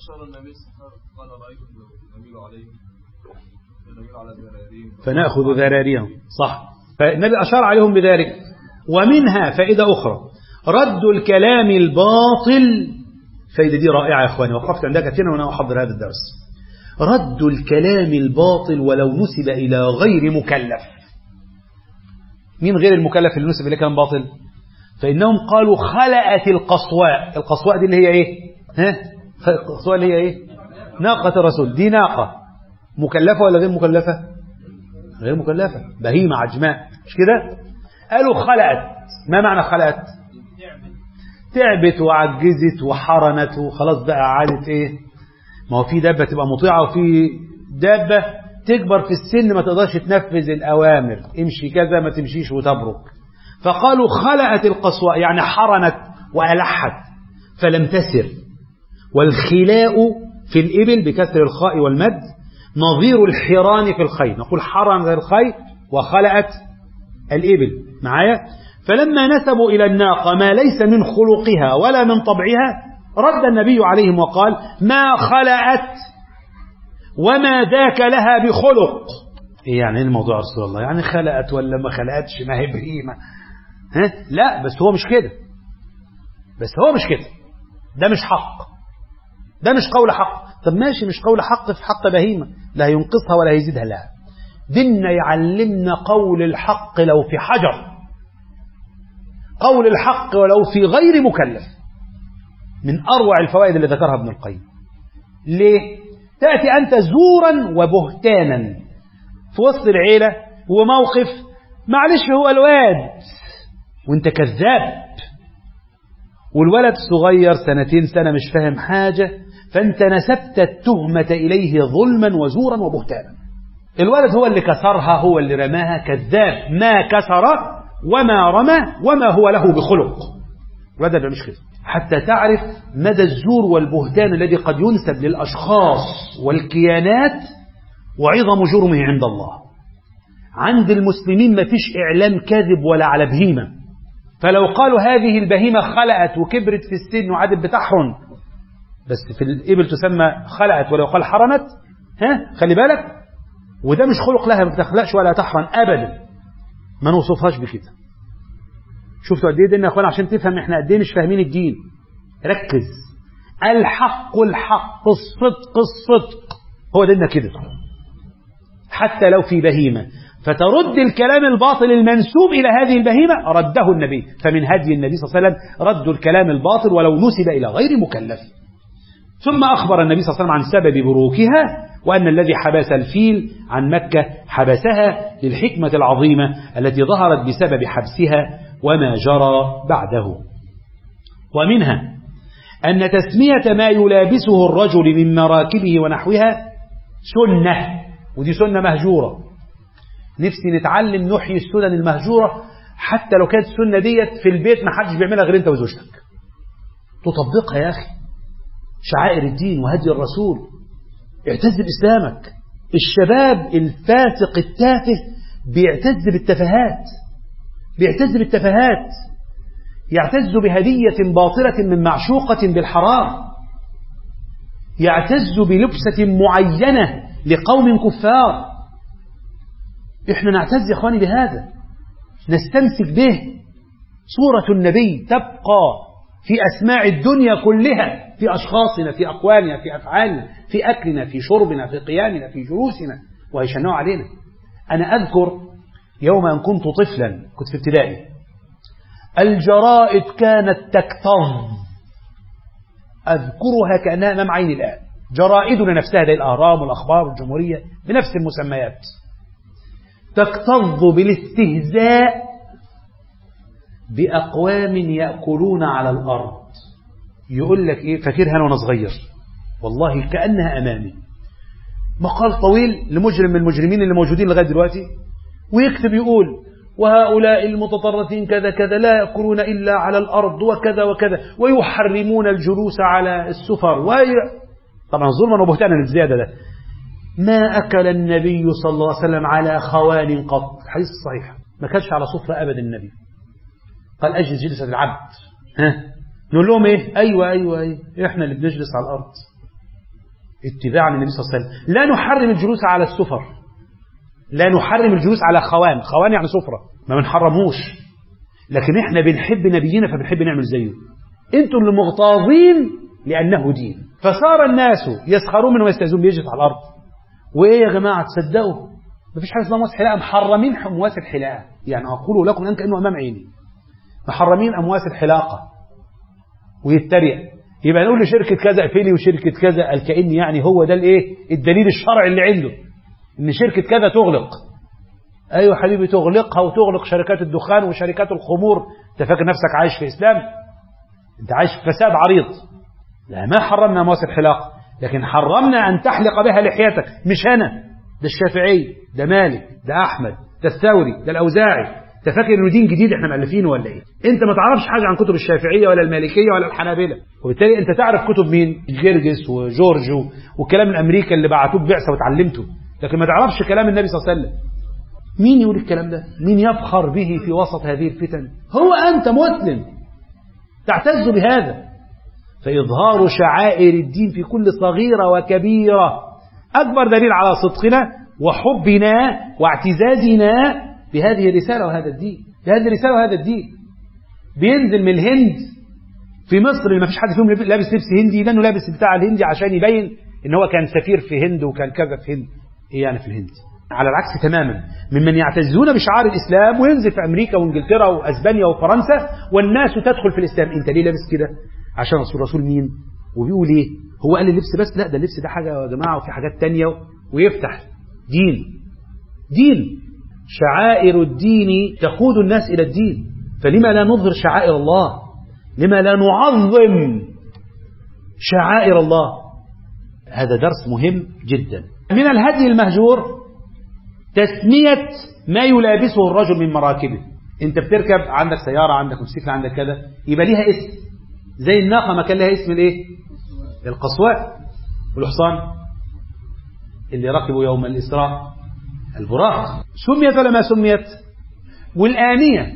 فنأخذ ذراريهم، صح، فالنبي أشار عليهم بذلك. ومنها فائدة أخرى رد الكلام الباطل. فائدة دي رائعة يا أخواني، وقفت عندها كثيرا وأنا أحضر هذا الدرس. رد الكلام الباطل ولو نسب إلى غير مكلف. مين غير المكلف اللي نسب إلى كلام باطل؟ فإنهم قالوا خلأت القصواء. القصواء دي اللي هي إيه؟ ها؟ القصواء اللي هي إيه؟ ناقة الرسول. دي ناقة مكلفة ولا غير مكلفة؟ غير مكلفة، بهيمة عجماء، مش كده؟ قالوا خلأت. ما معنى خلأت؟ تعبت وعجزت وحرنت وخلاص بقى عادت ايه؟ ما هو في دابة تبقى مطيعة وفي دابة تكبر في السن ما تقدرش تنفذ الأوامر، امشي كذا ما تمشيش وتبرك. فقالوا خلأت القصواء يعني حرنت وألحت فلم تسر. والخلاء في الإبل بكسر الخاء والمد نظير الحران في الخيل. نقول حرن غير الخيل وخلأت الإبل معايا. فلما نسبوا إلى الناقة ما ليس من خلقها ولا من طبعها رد النبي عليهم وقال ما خلأت وما ذاك لها بخلق. إيه يعني إيه الموضوع رسول الله؟ يعني خلأت ولا ما خلأتش ما هي بهيمة؟ ها؟ لا بس هو مش كده، بس هو مش كده، ده مش حق، ده مش قول حق. طب ماشي مش قول حق في حق بهيمة، لا ينقصها ولا يزيدها لها. ديننا يعلمنا قول الحق لو في حجر، قول الحق ولو في غير مكلف. من أروع الفوائد اللي ذكرها ابن القيم. ليه؟ تأتي أنت زورا وبهتانا في وسط العيلة وموقف معلش هو الواد وانت كذاب، والولد صغير سنتين سنة مش فاهم حاجة، فانت نسبت التهمة إليه ظلما وزورا وبهتانا. الولد هو اللي كسرها، هو اللي رماها، كذاب، ما كسر وما رمى وما هو له بخلق. الولد ده مش كده. حتى تعرف مدى الزور والبهتان الذي قد ينسب للأشخاص والكيانات وعظم جرمه عند الله. عند المسلمين ما فيش إعلام كاذب ولا على بهيمة. فلو قالوا هذه البهيمة خلأت وكبرت في السن وعادت بتحرن، بس في الإبل تسمى خلأت، ولو قال حرنت ها خلي بالك، وده مش خلق لها، ما بتخلقش ولا تحرن أبدا، ما نوصفهاش بكده. شفتوا قد ايه ديننا يا اخوان عشان تفهم احنا قد ايه مش فاهمين الدين. ركز، الحق الحق، الصدق الصدق، هو ديننا كده. حتى لو في بهيمة فترد الكلام الباطل المنسوب إلى هذه البهيمة رده النبي. فمن هدي النبي صلى الله عليه وسلم رد الكلام الباطل ولو نسب إلى غير مكلف. ثم أخبر النبي صلى الله عليه وسلم عن سبب بروكها، وأن الذي حبس الفيل عن مكة حبسها للحكمة العظيمة التي ظهرت بسبب حبسها وما جرى بعده. ومنها أن تسمية ما يلابسه الرجل من مراكبه ونحوها سنة، ودي سنة مهجورة. نفسي نتعلم نحيي السنن المهجورة، حتى لو كانت السنة ديت في البيت ما حدش بيعملها غير انت وزوجتك، تطبقها يا أخي. شعائر الدين وهدي الرسول، اعتز بإسلامك. الشباب الفاسق التافه بيعتز بالتفاهات، بيعتز بالتفاهات. يعتز بهدية باطلة من معشوقة بالحرام، يعتز بلبسة معينة لقوم كفار. إحنا نعتز يا إخواني بهذا، نستمسك به. صورة النبي تبقى في أسماع الدنيا كلها، في أشخاصنا، في أقوالنا، في أفعالنا، في أكلنا، في شربنا، في قيامنا، في جلوسنا، وهيشنعوا علينا. أنا أذكر يوم أن كنت طفلا، كنت في ابتدائي، الجرائد كانت تكتظ، أذكرها كأنها أمام عيني الآن، جرائدنا نفسها زي الأهرام والأخبار والجمهورية بنفس المسميات، تكتظ بالاستهزاء بأقوام يأكلون على الأرض. يقول لك إيه، فاكرها أنا وأنا صغير والله كأنها أمامي، مقال طويل لمجرم من المجرمين اللي موجودين لغاية دلوقتي، ويكتب يقول وهؤلاء المتطرفين كذا كذا لا يأكلون إلا على الأرض وكذا وكذا، ويحرمون الجلوس على السفر وي... طبعا ظلما وبهتانا للزيادة ده. ما أكل النبي صلى الله عليه وسلم على خوان قط، حديث صحيح، ما كانش على سفرة أبدا النبي، قال أجلس جلسة العبد. ها نقول لهم إيه؟ أيوة أيوة أيوة إحنا اللي بنجلس على الأرض اتباعا للنبي صلى الله عليه وسلم. لا نحرم الجلوس على السفر، لا نحرم الجلوس على خوان، خوان يعني سفرة، ما بنحرموش، لكن إحنا بنحب نبينا فبنحب نعمل زيه. أنتم اللي مغتاظين لأنه دين، فصار الناس يسخرون منه ويستهزئون بيجلس على الأرض. وإيه يا جماعة تصدقوا مفيش حاجة اسمها أمواس الحلاقة، محرمين أمواس الحلاقة، يعني أقول لكم أن كأنه أمام عيني، محرمين أمواس الحلاقة. ويتريق، يبقى نقول لشركة كذا اقفلي وشركة كذا، قال كأن يعني هو ده الايه الدليل الشرعي اللي عنده ان شركة كذا تغلق. ايوه حبيبي تغلقها، وتغلق شركات الدخان وشركات الخمور. انت فاكر نفسك عايش في اسلام؟ انت عايش في فساد عريض. لا، ما حرمنا امواس الحلاقة، لكن حرمنا ان تحلق بها لحيتك. مش انا، ده الشافعي، ده مالك، ده احمد، ده الثوري، ده الاوزاعي. انت فاكر انه دين جديد احنا مؤلفينه ولا ايه؟ انت ما تعرفش حاجه عن كتب الشافعيه ولا المالكيه ولا الحنابلة، وبالتالي انت تعرف كتب مين؟ جرجس وجورج والكلام الامريكا اللي بعتوه ببعثه وتعلمته، لكن ما تعرفش كلام النبي صلى الله عليه وسلم. مين يقول الكلام ده؟ مين يفخر به في وسط هذه الفتن؟ هو انت مسلم تعتز بهذا. فاظهار شعائر الدين في كل صغيره وكبيره اكبر دليل على صدقنا وحبنا واعتزازنا بهذه الرسالة وهذا الدين، بهذه الرسالة وهذا الدين. بينزل من الهند في مصر اللي ما فيش حد فيهم لابس لبس هندي، لأنه لابس بتاع الهندي عشان يبين إن هو كان سفير في هند وكان كذا في هند. إيه يعني في الهند؟ على العكس تماما ممن يعتزون بشعار الإسلام، وينزل في أمريكا وإنجلترا وأسبانيا وفرنسا والناس تدخل في الإسلام. أنت ليه لابس كده؟ عشان رسول رسول مين؟ وبيقول إيه؟ هو قال اللبس بس؟ لا، ده اللبس ده حاجة يا جماعة وفي حاجات تانية، ويفتح دين دين شعائر الدين تقود الناس إلى الدين. فلما لا نظهر شعائر الله؟ لما لا نعظم شعائر الله؟ هذا درس مهم جدا. من الهدي المهجور تسمية ما يلابسه الرجل من مراكبه. انت بتركب، عندك سيارة، عندك موتوسيكل، عندك كذا، يبقى ليها اسم. زي الناقة ما كان لها اسم الايه؟ القصواء. والحصان اللي ركبوا يوم الإسراء البراق. سميت ولا ما سميت؟ والآنية،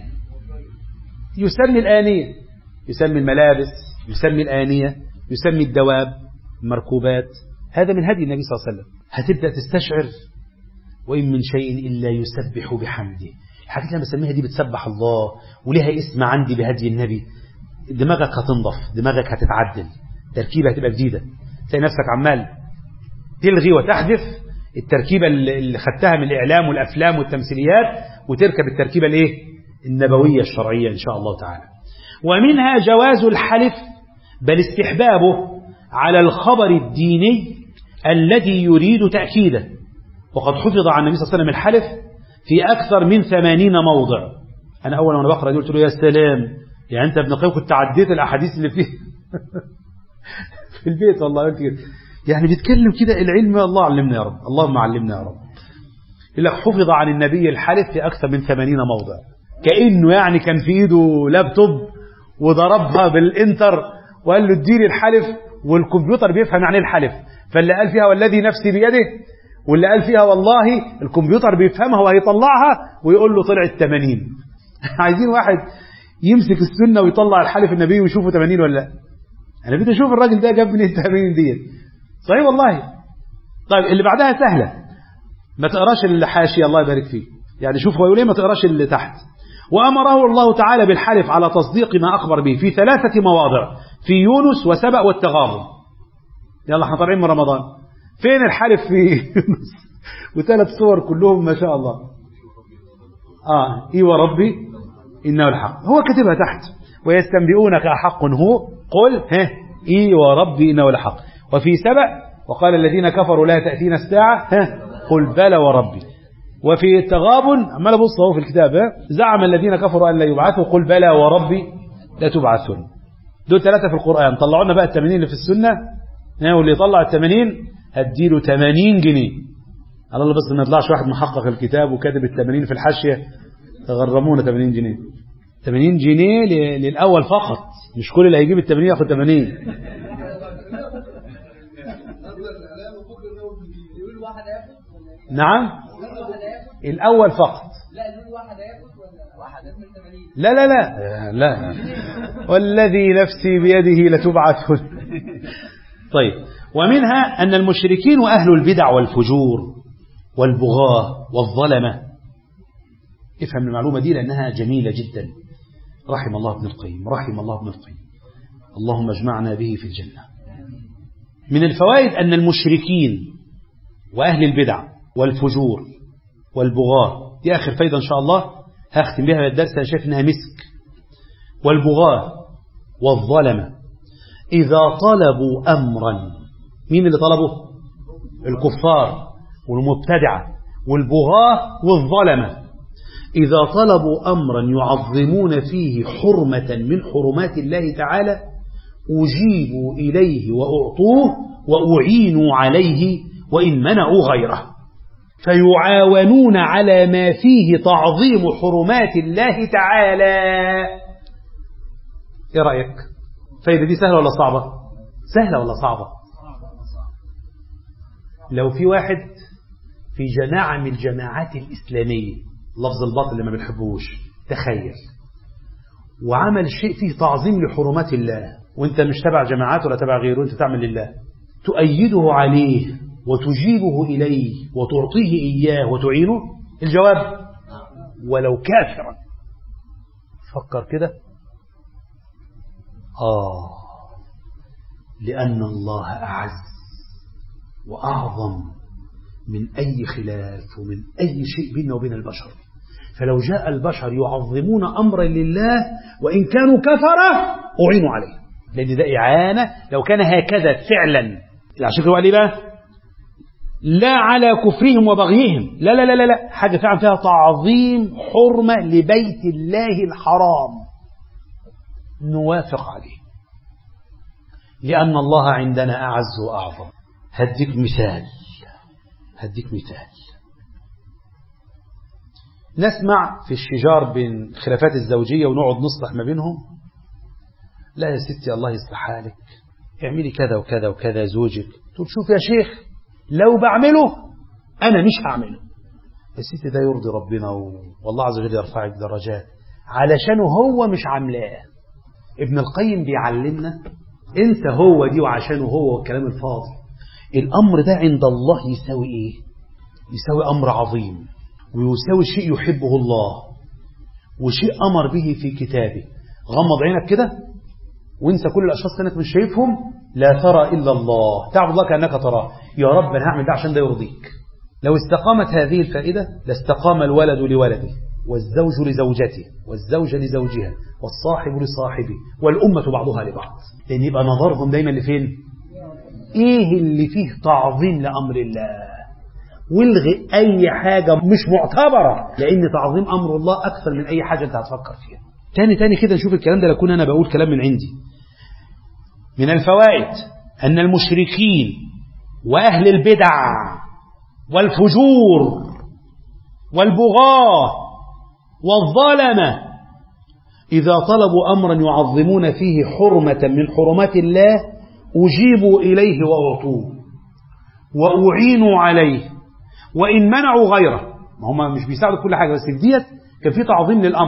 يسمي الآنية، يسمي الملابس، يسمي الآنية، يسمي الدواب، المركوبات. هذا من هدي النبي صلى الله عليه وسلم. هتبدأ تستشعر وإن من شيء إلا يسبح بحمده. الحاجات اللي أنا بسميها دي بتسبح الله ولها اسم عندي بهدي النبي. دماغك هتنضف، دماغك هتتعدل، تركيبة هتبقى جديدة. تلاقي نفسك عمال تلغي وتحذف التركيبة اللي خدتها من الإعلام والأفلام والتمثيليات، وتركب التركيبة الايه النبوية الشرعية إن شاء الله تعالى. ومنها جواز الحلف، بل استحبابه على الخبر الديني الذي يريد تأكيده. وقد حفظ عن النبي صلى الله عليه وسلم الحلف في أكثر من ثمانين موضع. أنا أول ما بقرأ قلت له يا سلام، يعني أنت ابن القيم كنت عديت الأحاديث اللي فيه في البيت. والله قلت كده، يعني بيتكلم كده العلم. الله علمنا يا رب، اللهم علمنا يا رب. يقول لك حفظ عن النبي الحلف في أكثر من ثمانين موضع، كأنه يعني كان في إيده لابتوب وضربها بالإنتر وقال له اديني الحلف، والكمبيوتر بيفهم يعني الحلف. فاللي قال فيها والذي نفسي بيده، واللي قال فيها والله، الكمبيوتر بيفهمها وهيطلعها ويقول له طلعت ثمانين. عايزين واحد يمسك السنة ويطلع الحلف النبي ويشوفه ثمانين ولا لا. أنا بدي أشوف الراجل ده جاب منين ثمانين ديت. صحيح والله. طيب اللي بعدها سهلة، ما تقراش الحاشية الله يبارك فيه، يعني شوف هو يقول ايه، ما تقراش اللي تحت. وأمره الله تعالى بالحلف على تصديق ما أخبر به في ثلاثة مواضع، في يونس وسبأ والتغابن. يلا احنا طالعين من رمضان، فين الحلف في يونس؟ وثلاث صور كلهم ما شاء الله. آه إي وربي إنه الحق، هو كتبها تحت. ويستنبئونك أحق هو قل ها إي وربي إنه الحق. وفي سبأ وقال الذين كفروا لا تأتينا الساعة ها قل بلى وربي. وفي التغابن عمال ابص اهو في الكتاب، زعم الذين كفروا ان لا يبعثوا قل بلى وربي لا تبعثون. دول ثلاثه في القران. طلعوا لنا بقى الثمانين اللي في السنه، واللي يطلع الثمانين هديله ثمانين جنيه. على الله بس ما يطلعش واحد محقق الكتاب وكاتب الثمانين في الحاشيه غرمونا ثمانين جنيه. ثمانين جنيه للاول فقط، مش كل اللي هيجيب الثمانين ياخد ثمانين. نعم الأول فقط. لا دول واحد هياخد ولا واحد من ثمانين؟ لا لا لا لا والذي نفسي بيده لتبعث. طيب ومنها أن المشركين وأهل البدع والفجور والبغاة والظلمة، افهم المعلومة دي لأنها جميلة جدا. رحم الله ابن القيم، رحم الله ابن القيم، اللهم اجمعنا به في الجنة. من الفوائد أن المشركين وأهل البدع والفجور والبغاة، دي آخر فايدة إن شاء الله هختم بها الدرس، أنا شايف إنها مسك. والبغاة والظلمة إذا طلبوا أمرا، مين اللي طلبوا؟ الكفار والمبتدعة والبغاة والظلمة. إذا طلبوا أمرا يعظمون فيه حرمة من حرمات الله تعالى أجيبوا إليه وأعطوه وأعينوا عليه وإن منعوا غيره، فيعاونون على ما فيه تعظيم حرمات الله تعالى. ايه رأيك؟ فايدة دي سهلة ولا صعبة؟ سهلة ولا صعبة؟ لو في واحد في جماعة من الجماعات الإسلامية، لفظ الباطل اللي ما بنحبوش، تخيل، وعمل شيء فيه تعظيم لحرمات الله، وانت مش تبع جماعات ولا تبع غيره، انت تعمل لله، تؤيده عليه وتجيبه إليه وتعطيه إياه وتعينه؟ الجواب ولو كافرا. فكر كده. آه لأن الله أعز وأعظم من أي خلاف ومن أي شيء بيننا وبين البشر. فلو جاء البشر يعظمون أمرا لله وإن كانوا كفرة أعينوا عليه، لأن ده إعانة. لو كان هكذا فعلا، عشان كده قال لي بقى لا على كفرهم وبغيهم، لا لا لا لا, لا. حاجة فعلا فيها تعظيم حرمة لبيت الله الحرام نوافق عليه، لأن الله عندنا أعز وأعظم. هديك مثال هديك مثال نسمع في الشجار بين خلافات الزوجية ونقعد نصلح ما بينهم. لا يا ستي الله يصلح حالك، اعملي كذا وكذا وكذا زوجك. تقول شوف يا شيخ لو بعمله أنا مش هعمله. يا ستي ده يرضي ربنا والله عز وجل يرفعك درجات علشانه هو مش عاملاه. ابن القيم بيعلمنا انت هو دي وعشانه هو والكلام الفاضي. الأمر ده عند الله يساوي ايه؟ يساوي أمر عظيم، ويساوي شيء يحبه الله، وشيء أمر به في كتابه. غمض عينك كده وانسى كل الأشخاص كانت مش شايفهم، لا ترى إلا الله، تعبد الله كأنك تراه. يا رب أنا هعمل ده عشان ده يرضيك. لو استقامت هذه الفائدة لاستقام الولد لولده، والزوج لزوجته، والزوجة لزوجها، والصاحب لصاحبه، والأمة بعضها لبعض. لأن يبقى نظرهم دايما لفين؟ إيه اللي فيه تعظيم لأمر الله، والغي أي حاجة مش معتبرة، لأن تعظيم أمر الله أكثر من أي حاجة أنت هتفكر فيها. تاني تاني كده نشوف الكلام ده، لكون أنا بقول كلام من عندي. من الفوائد أن المشركين وأهل البدع والفجور والبغاة والظلمة إذا طلبوا أمرا يعظمون فيه حرمة من حرمات الله أجيبوا إليه وأعطوه وأعينوا عليه وإن منعوا غيره. ما هم مش بيساعدوا كل حاجة، بس في ديت كان في تعظيم للأمر.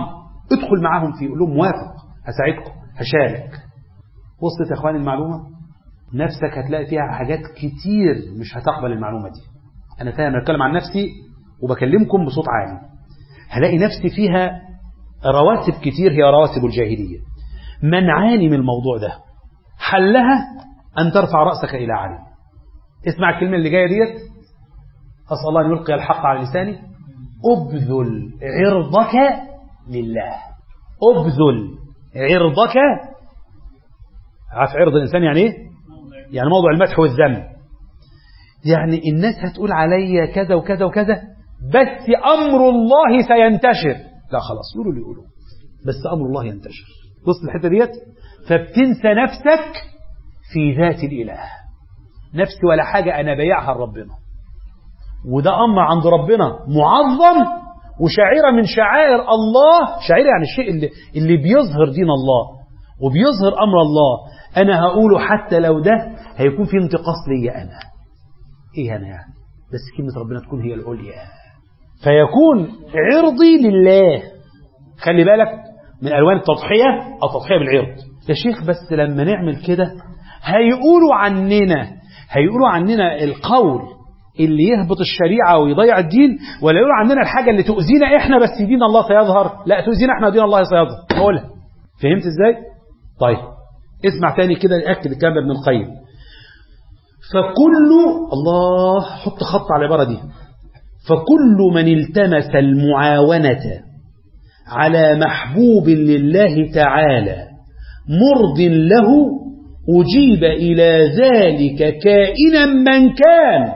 ادخل معاهم فيه، قول لهم موافق، هساعدكم، هشارك. وصلت يا اخواني المعلومة؟ نفسك هتلاقي فيها حاجات كتير مش هتقبل المعلومة دي. أنا فاهم، أنا بتكلم عن نفسي وبكلمكم بصوت عالي. هلاقي نفسي فيها رواتب كتير هي رواتب الجاهلية، منعاني من الموضوع ده. حلها أن ترفع رأسك إلى علي. اسمع الكلمة اللي جاية ديت، أسأل الله أن يلقي الحق على لساني. أبذل عرضك لله. أبذل عرضك. عارف عرض الإنسان يعني إيه؟ يعني موضوع المدح والذم. يعني الناس هتقول عليا كذا وكذا وكذا، بس أمر الله سينتشر. لا خلاص، يقولوا اللي يقولوا، بس أمر الله ينتشر. وصل الحتة ديت؟ فبتنسى نفسك في ذات الإله. نفسي ولا حاجة أنا بيعها لربنا، وده أمر عند ربنا معظم وشعيرة من شعائر الله. شعيرة يعني الشيء اللي, اللي بيظهر دين الله وبيظهر أمر الله. أنا هقوله حتى لو ده هيكون في انتقاص لي أنا. إيه أنا يعني؟ بس كلمة ربنا تكون هي العليا، فيكون عرضي لله. خلي بالك من ألوان التضحية، التضحية بالعرض يا شيخ. بس لما نعمل كده هيقولوا عننا هيقولوا عننا القول اللي يهبط الشريعة ويضيع الدين، ولا يقولوا عننا الحاجة اللي تؤذينا إحنا بس دين الله سيظهر؟ لا، تؤذينا إحنا دين الله سيظهر. أقولها. فهمت إزاي؟ طيب اسمع تاني كده نأكد الكلام ده ابن القيم. فكل الله، حط خط على العبارة دي، فكل من التمس المعاونة على محبوب لله تعالى مرض له أجيب إلى ذلك كائنا من كان،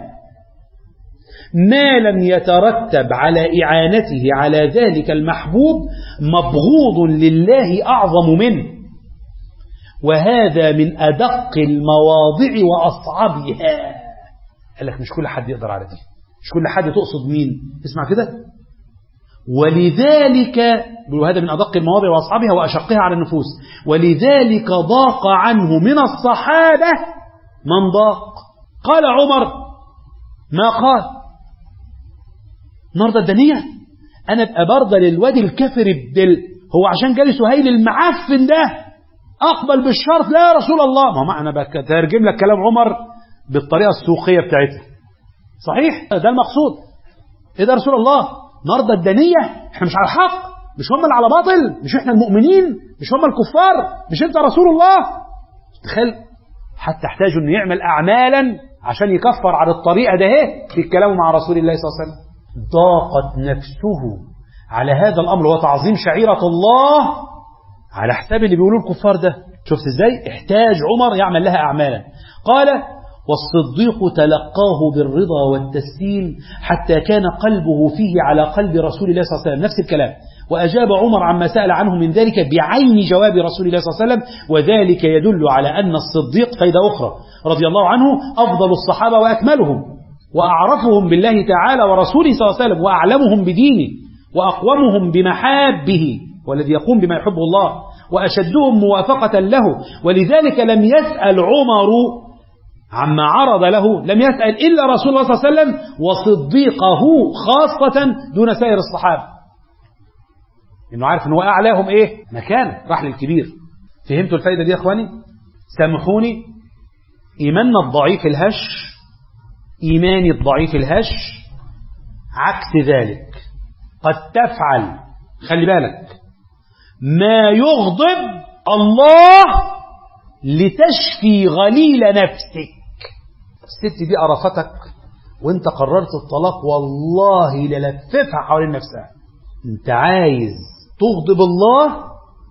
ما لم يترتب على إعانته على ذلك المحبوب مبغوض لله أعظم منه، وهذا من أدق المواضع وأصعبها. قال لك مش كل حد يقدر على دي، مش كل حد. تقصد مين؟ اسمع كده. ولذلك هذا من أدق المواضع وأصعبها وأشقها على النفوس. ولذلك ضاق عنه من الصحابة من ضاق. قال عمر ما قال نرضى الدنيا، أنا أبقى برضى للواد الكافر الدل، هو عشان جالي سهيل المعفن ده أقبل بالشرط؟ لا يا رسول الله. ما أنا بترجم لك كلام عمر بالطريقة السوقية بتاعتها. صحيح ده المقصود. إيه ده يا رسول الله؟ نرضى الدنية، احنا مش على حق، مش هم اللي على باطل، مش احنا المؤمنين، مش هم الكفار، مش انت رسول الله. تخيل حتى احتاج انه يعمل اعمالا عشان يكفر على الطريقة ده في الكلام مع رسول الله صلى الله عليه وسلم. ضاقت نفسه على هذا الامر، هو تعظيم شعيرة الله على حساب اللي بيقولوا الكفار ده. شفت ازاي؟ احتاج عمر يعمل لها اعمالا. قال والصديق تلقاه بالرضا والتسليم حتى كان قلبه فيه على قلب رسول الله صلى الله عليه وسلم. نفس الكلام. وأجاب عمر عما سأل عنه من ذلك بعين جواب رسول الله صلى الله عليه وسلم. وذلك يدل على أن الصديق فايدة أخرى رضي الله عنه أفضل الصحابة وأكملهم وأعرفهم بالله تعالى ورسوله صلى الله عليه وسلم وأعلمهم بدينه وأقومهم بمحابه، والذي يقوم بما يحب الله، وأشدهم موافقة له. ولذلك لم يسأل عمر عما عرض له، لم يسأل إلا رسول الله صلى الله عليه وسلم وصديقه خاصة دون سائر الصحابة، إنه عارف إنه أعلاهم إيه مكان، راح للكبير. فهمتوا الفايدة دي يا أخواني؟ سامحوني، إيماننا الضعيف الهش، إيماني الضعيف الهش عكس ذلك قد تفعل، خلي بالك، ما يغضب الله لتشفي غليل نفسك. الست دي قرفتك وانت قررت الطلاق، والله للففها حوالين نفسها. انت عايز تغضب الله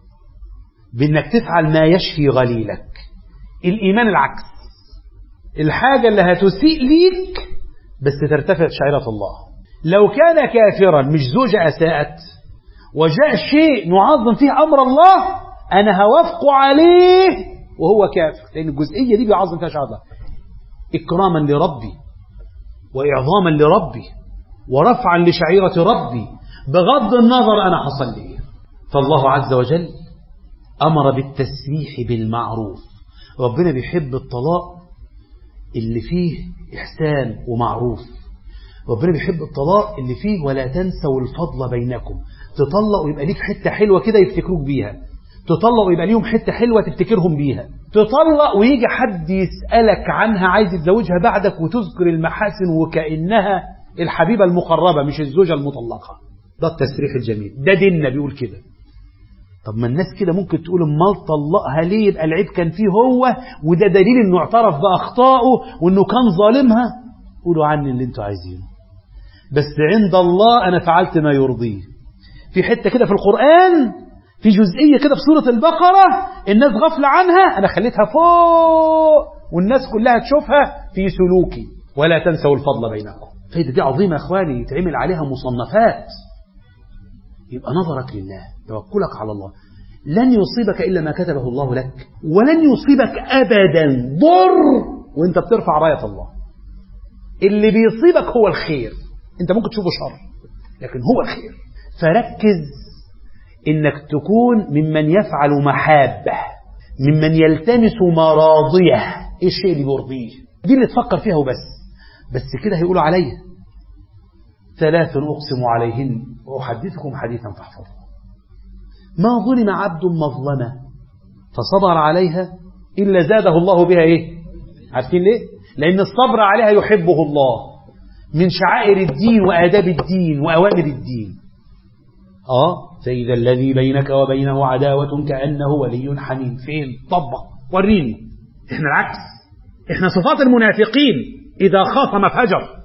بانك تفعل ما يشفي غليلك. الإيمان العكس، الحاجة اللي هتسيء ليك بس ترتفع شعيرة الله. لو كان كافرا، مش زوجة أساءت وجاء شيء نعظم فيه أمر الله، أنا هوافق عليه وهو كافر، لأن الجزئية دي بيعظم فيها شعيرة الله، إكراما لربي وإعظاما لربي ورفعا لشعيرة ربي بغض النظر أنا حصل لي. فالله عز وجل أمر بالتسريح بالمعروف. ربنا بيحب الطلاق اللي فيه إحسان ومعروف، ربنا بيحب الطلاق اللي فيه ولا تنسوا الفضل بينكم، تطلق ويبقى ليك حتة حلوة كده يفتكروك بيها، تطلق ويبقى ليهم حتة حلوة تفتكرهم بيها، تطلق ويجي حد يسألك عنها عايز يتزوجها بعدك وتذكر المحاسن وكأنها الحبيبة المقربة مش الزوجة المطلقة. ده التسريح الجميل، ده ديننا بيقول كده. طب ما الناس كده ممكن تقول امال طلقها ليه؟ يبقى العيب كان فيه هو، وده دليل انه اعترف باخطائه وانه كان ظالمها. قولوا عني اللي انتوا عايزينه، بس عند الله انا فعلت ما يرضيه. في حتة كده في القرآن، في جزئية كده في سورة البقرة الناس غفلة عنها، انا خليتها فوق والناس كلها تشوفها في سلوكي، ولا تنسوا الفضل بينكم. فايدة دي عظيمة يا اخواني، يتعمل عليها مصنفات. يبقى نظرك لله، توكلك على الله، لن يصيبك إلا ما كتبه الله لك، ولن يصيبك أبدا ضر وانت بترفع راية الله. اللي بيصيبك هو الخير، انت ممكن تشوفه شر لكن هو الخير. فركز انك تكون ممن يفعل محابة، ممن يلتمس مراضيه. ايه الشيء اللي بيرضيه؟ دي اللي تفكر فيها وبس. بس كده هيقولوا عليا ثلاث أقسم عليهن وأحدثكم حديثا فاحفظوا. ما ظلم عبد مظلمة فصبر عليها إلا زاده الله بها إيه؟ عارفين ليه؟ لأن الصبر عليها يحبه الله، من شعائر الدين وآداب الدين وأوامر الدين. آه فإذا الذي بينك وبينه عداوة كأنه ولي حميم. فين؟ طبق وريني. إحنا العكس، إحنا صفات المنافقين إذا خاصم فجر،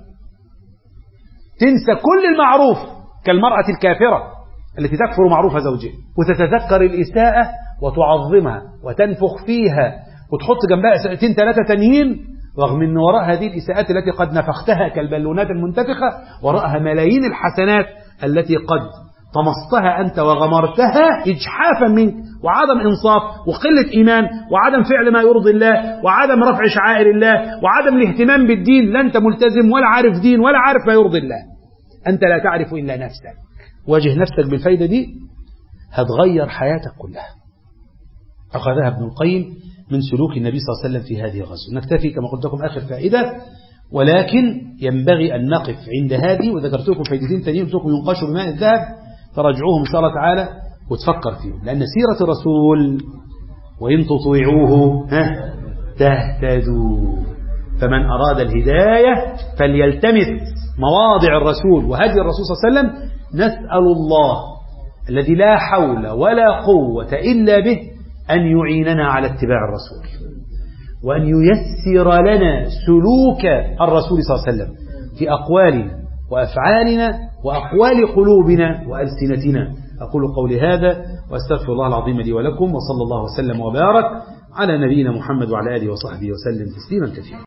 تنسى كل المعروف كالمرأة الكافرة التي تكفر معروف زوجها وتتذكر الإساءة وتعظمها وتنفخ فيها وتحط جنبها إساءتين ثلاثة تانيين، رغم أن وراء هذه الإساءات التي قد نفختها كالبالونات المنتفخة وراءها ملايين الحسنات التي قد طمستها أنت وغمرتها إجحافا منك وعدم إنصاف وقلة إيمان وعدم فعل ما يرضي الله وعدم رفع شعائر الله وعدم الاهتمام بالدين. لا أنت ملتزم ولا عارف دين ولا عارف ما يرضي الله، أنت لا تعرف إلا نفسك. واجه نفسك بالفايدة دي هتغير حياتك كلها. أخذها ابن القيم من سلوك النبي صلى الله عليه وسلم في هذه الغزوة. نكتفي كما قلت لكم آخر فائدة، ولكن ينبغي أن نقف عند هذه. وذكرت لكم فائدتين ثانيين قلت لكم ينقشوا بماء الذهب، فرجعوهم إن شاء الله تعالى وتفكر فيهم، لأن سيرة الرسول وإن تطيعوه تهتدوا. فمن أراد الهداية فليلتمس مواضع الرسول وهدي الرسول صلى الله عليه وسلم. نسأل الله الذي لا حول ولا قوة إلا به أن يعيننا على اتباع الرسول، وأن ييسر لنا سلوك الرسول صلى الله عليه وسلم في أقوالنا وأفعالنا وأقوال قلوبنا وألسنتنا. أقول قولي هذا وأستغفر الله العظيم لي ولكم، وصلى الله وسلم وبارك على نبينا محمد وعلى آله وصحبه وسلم تسليما كثيرا.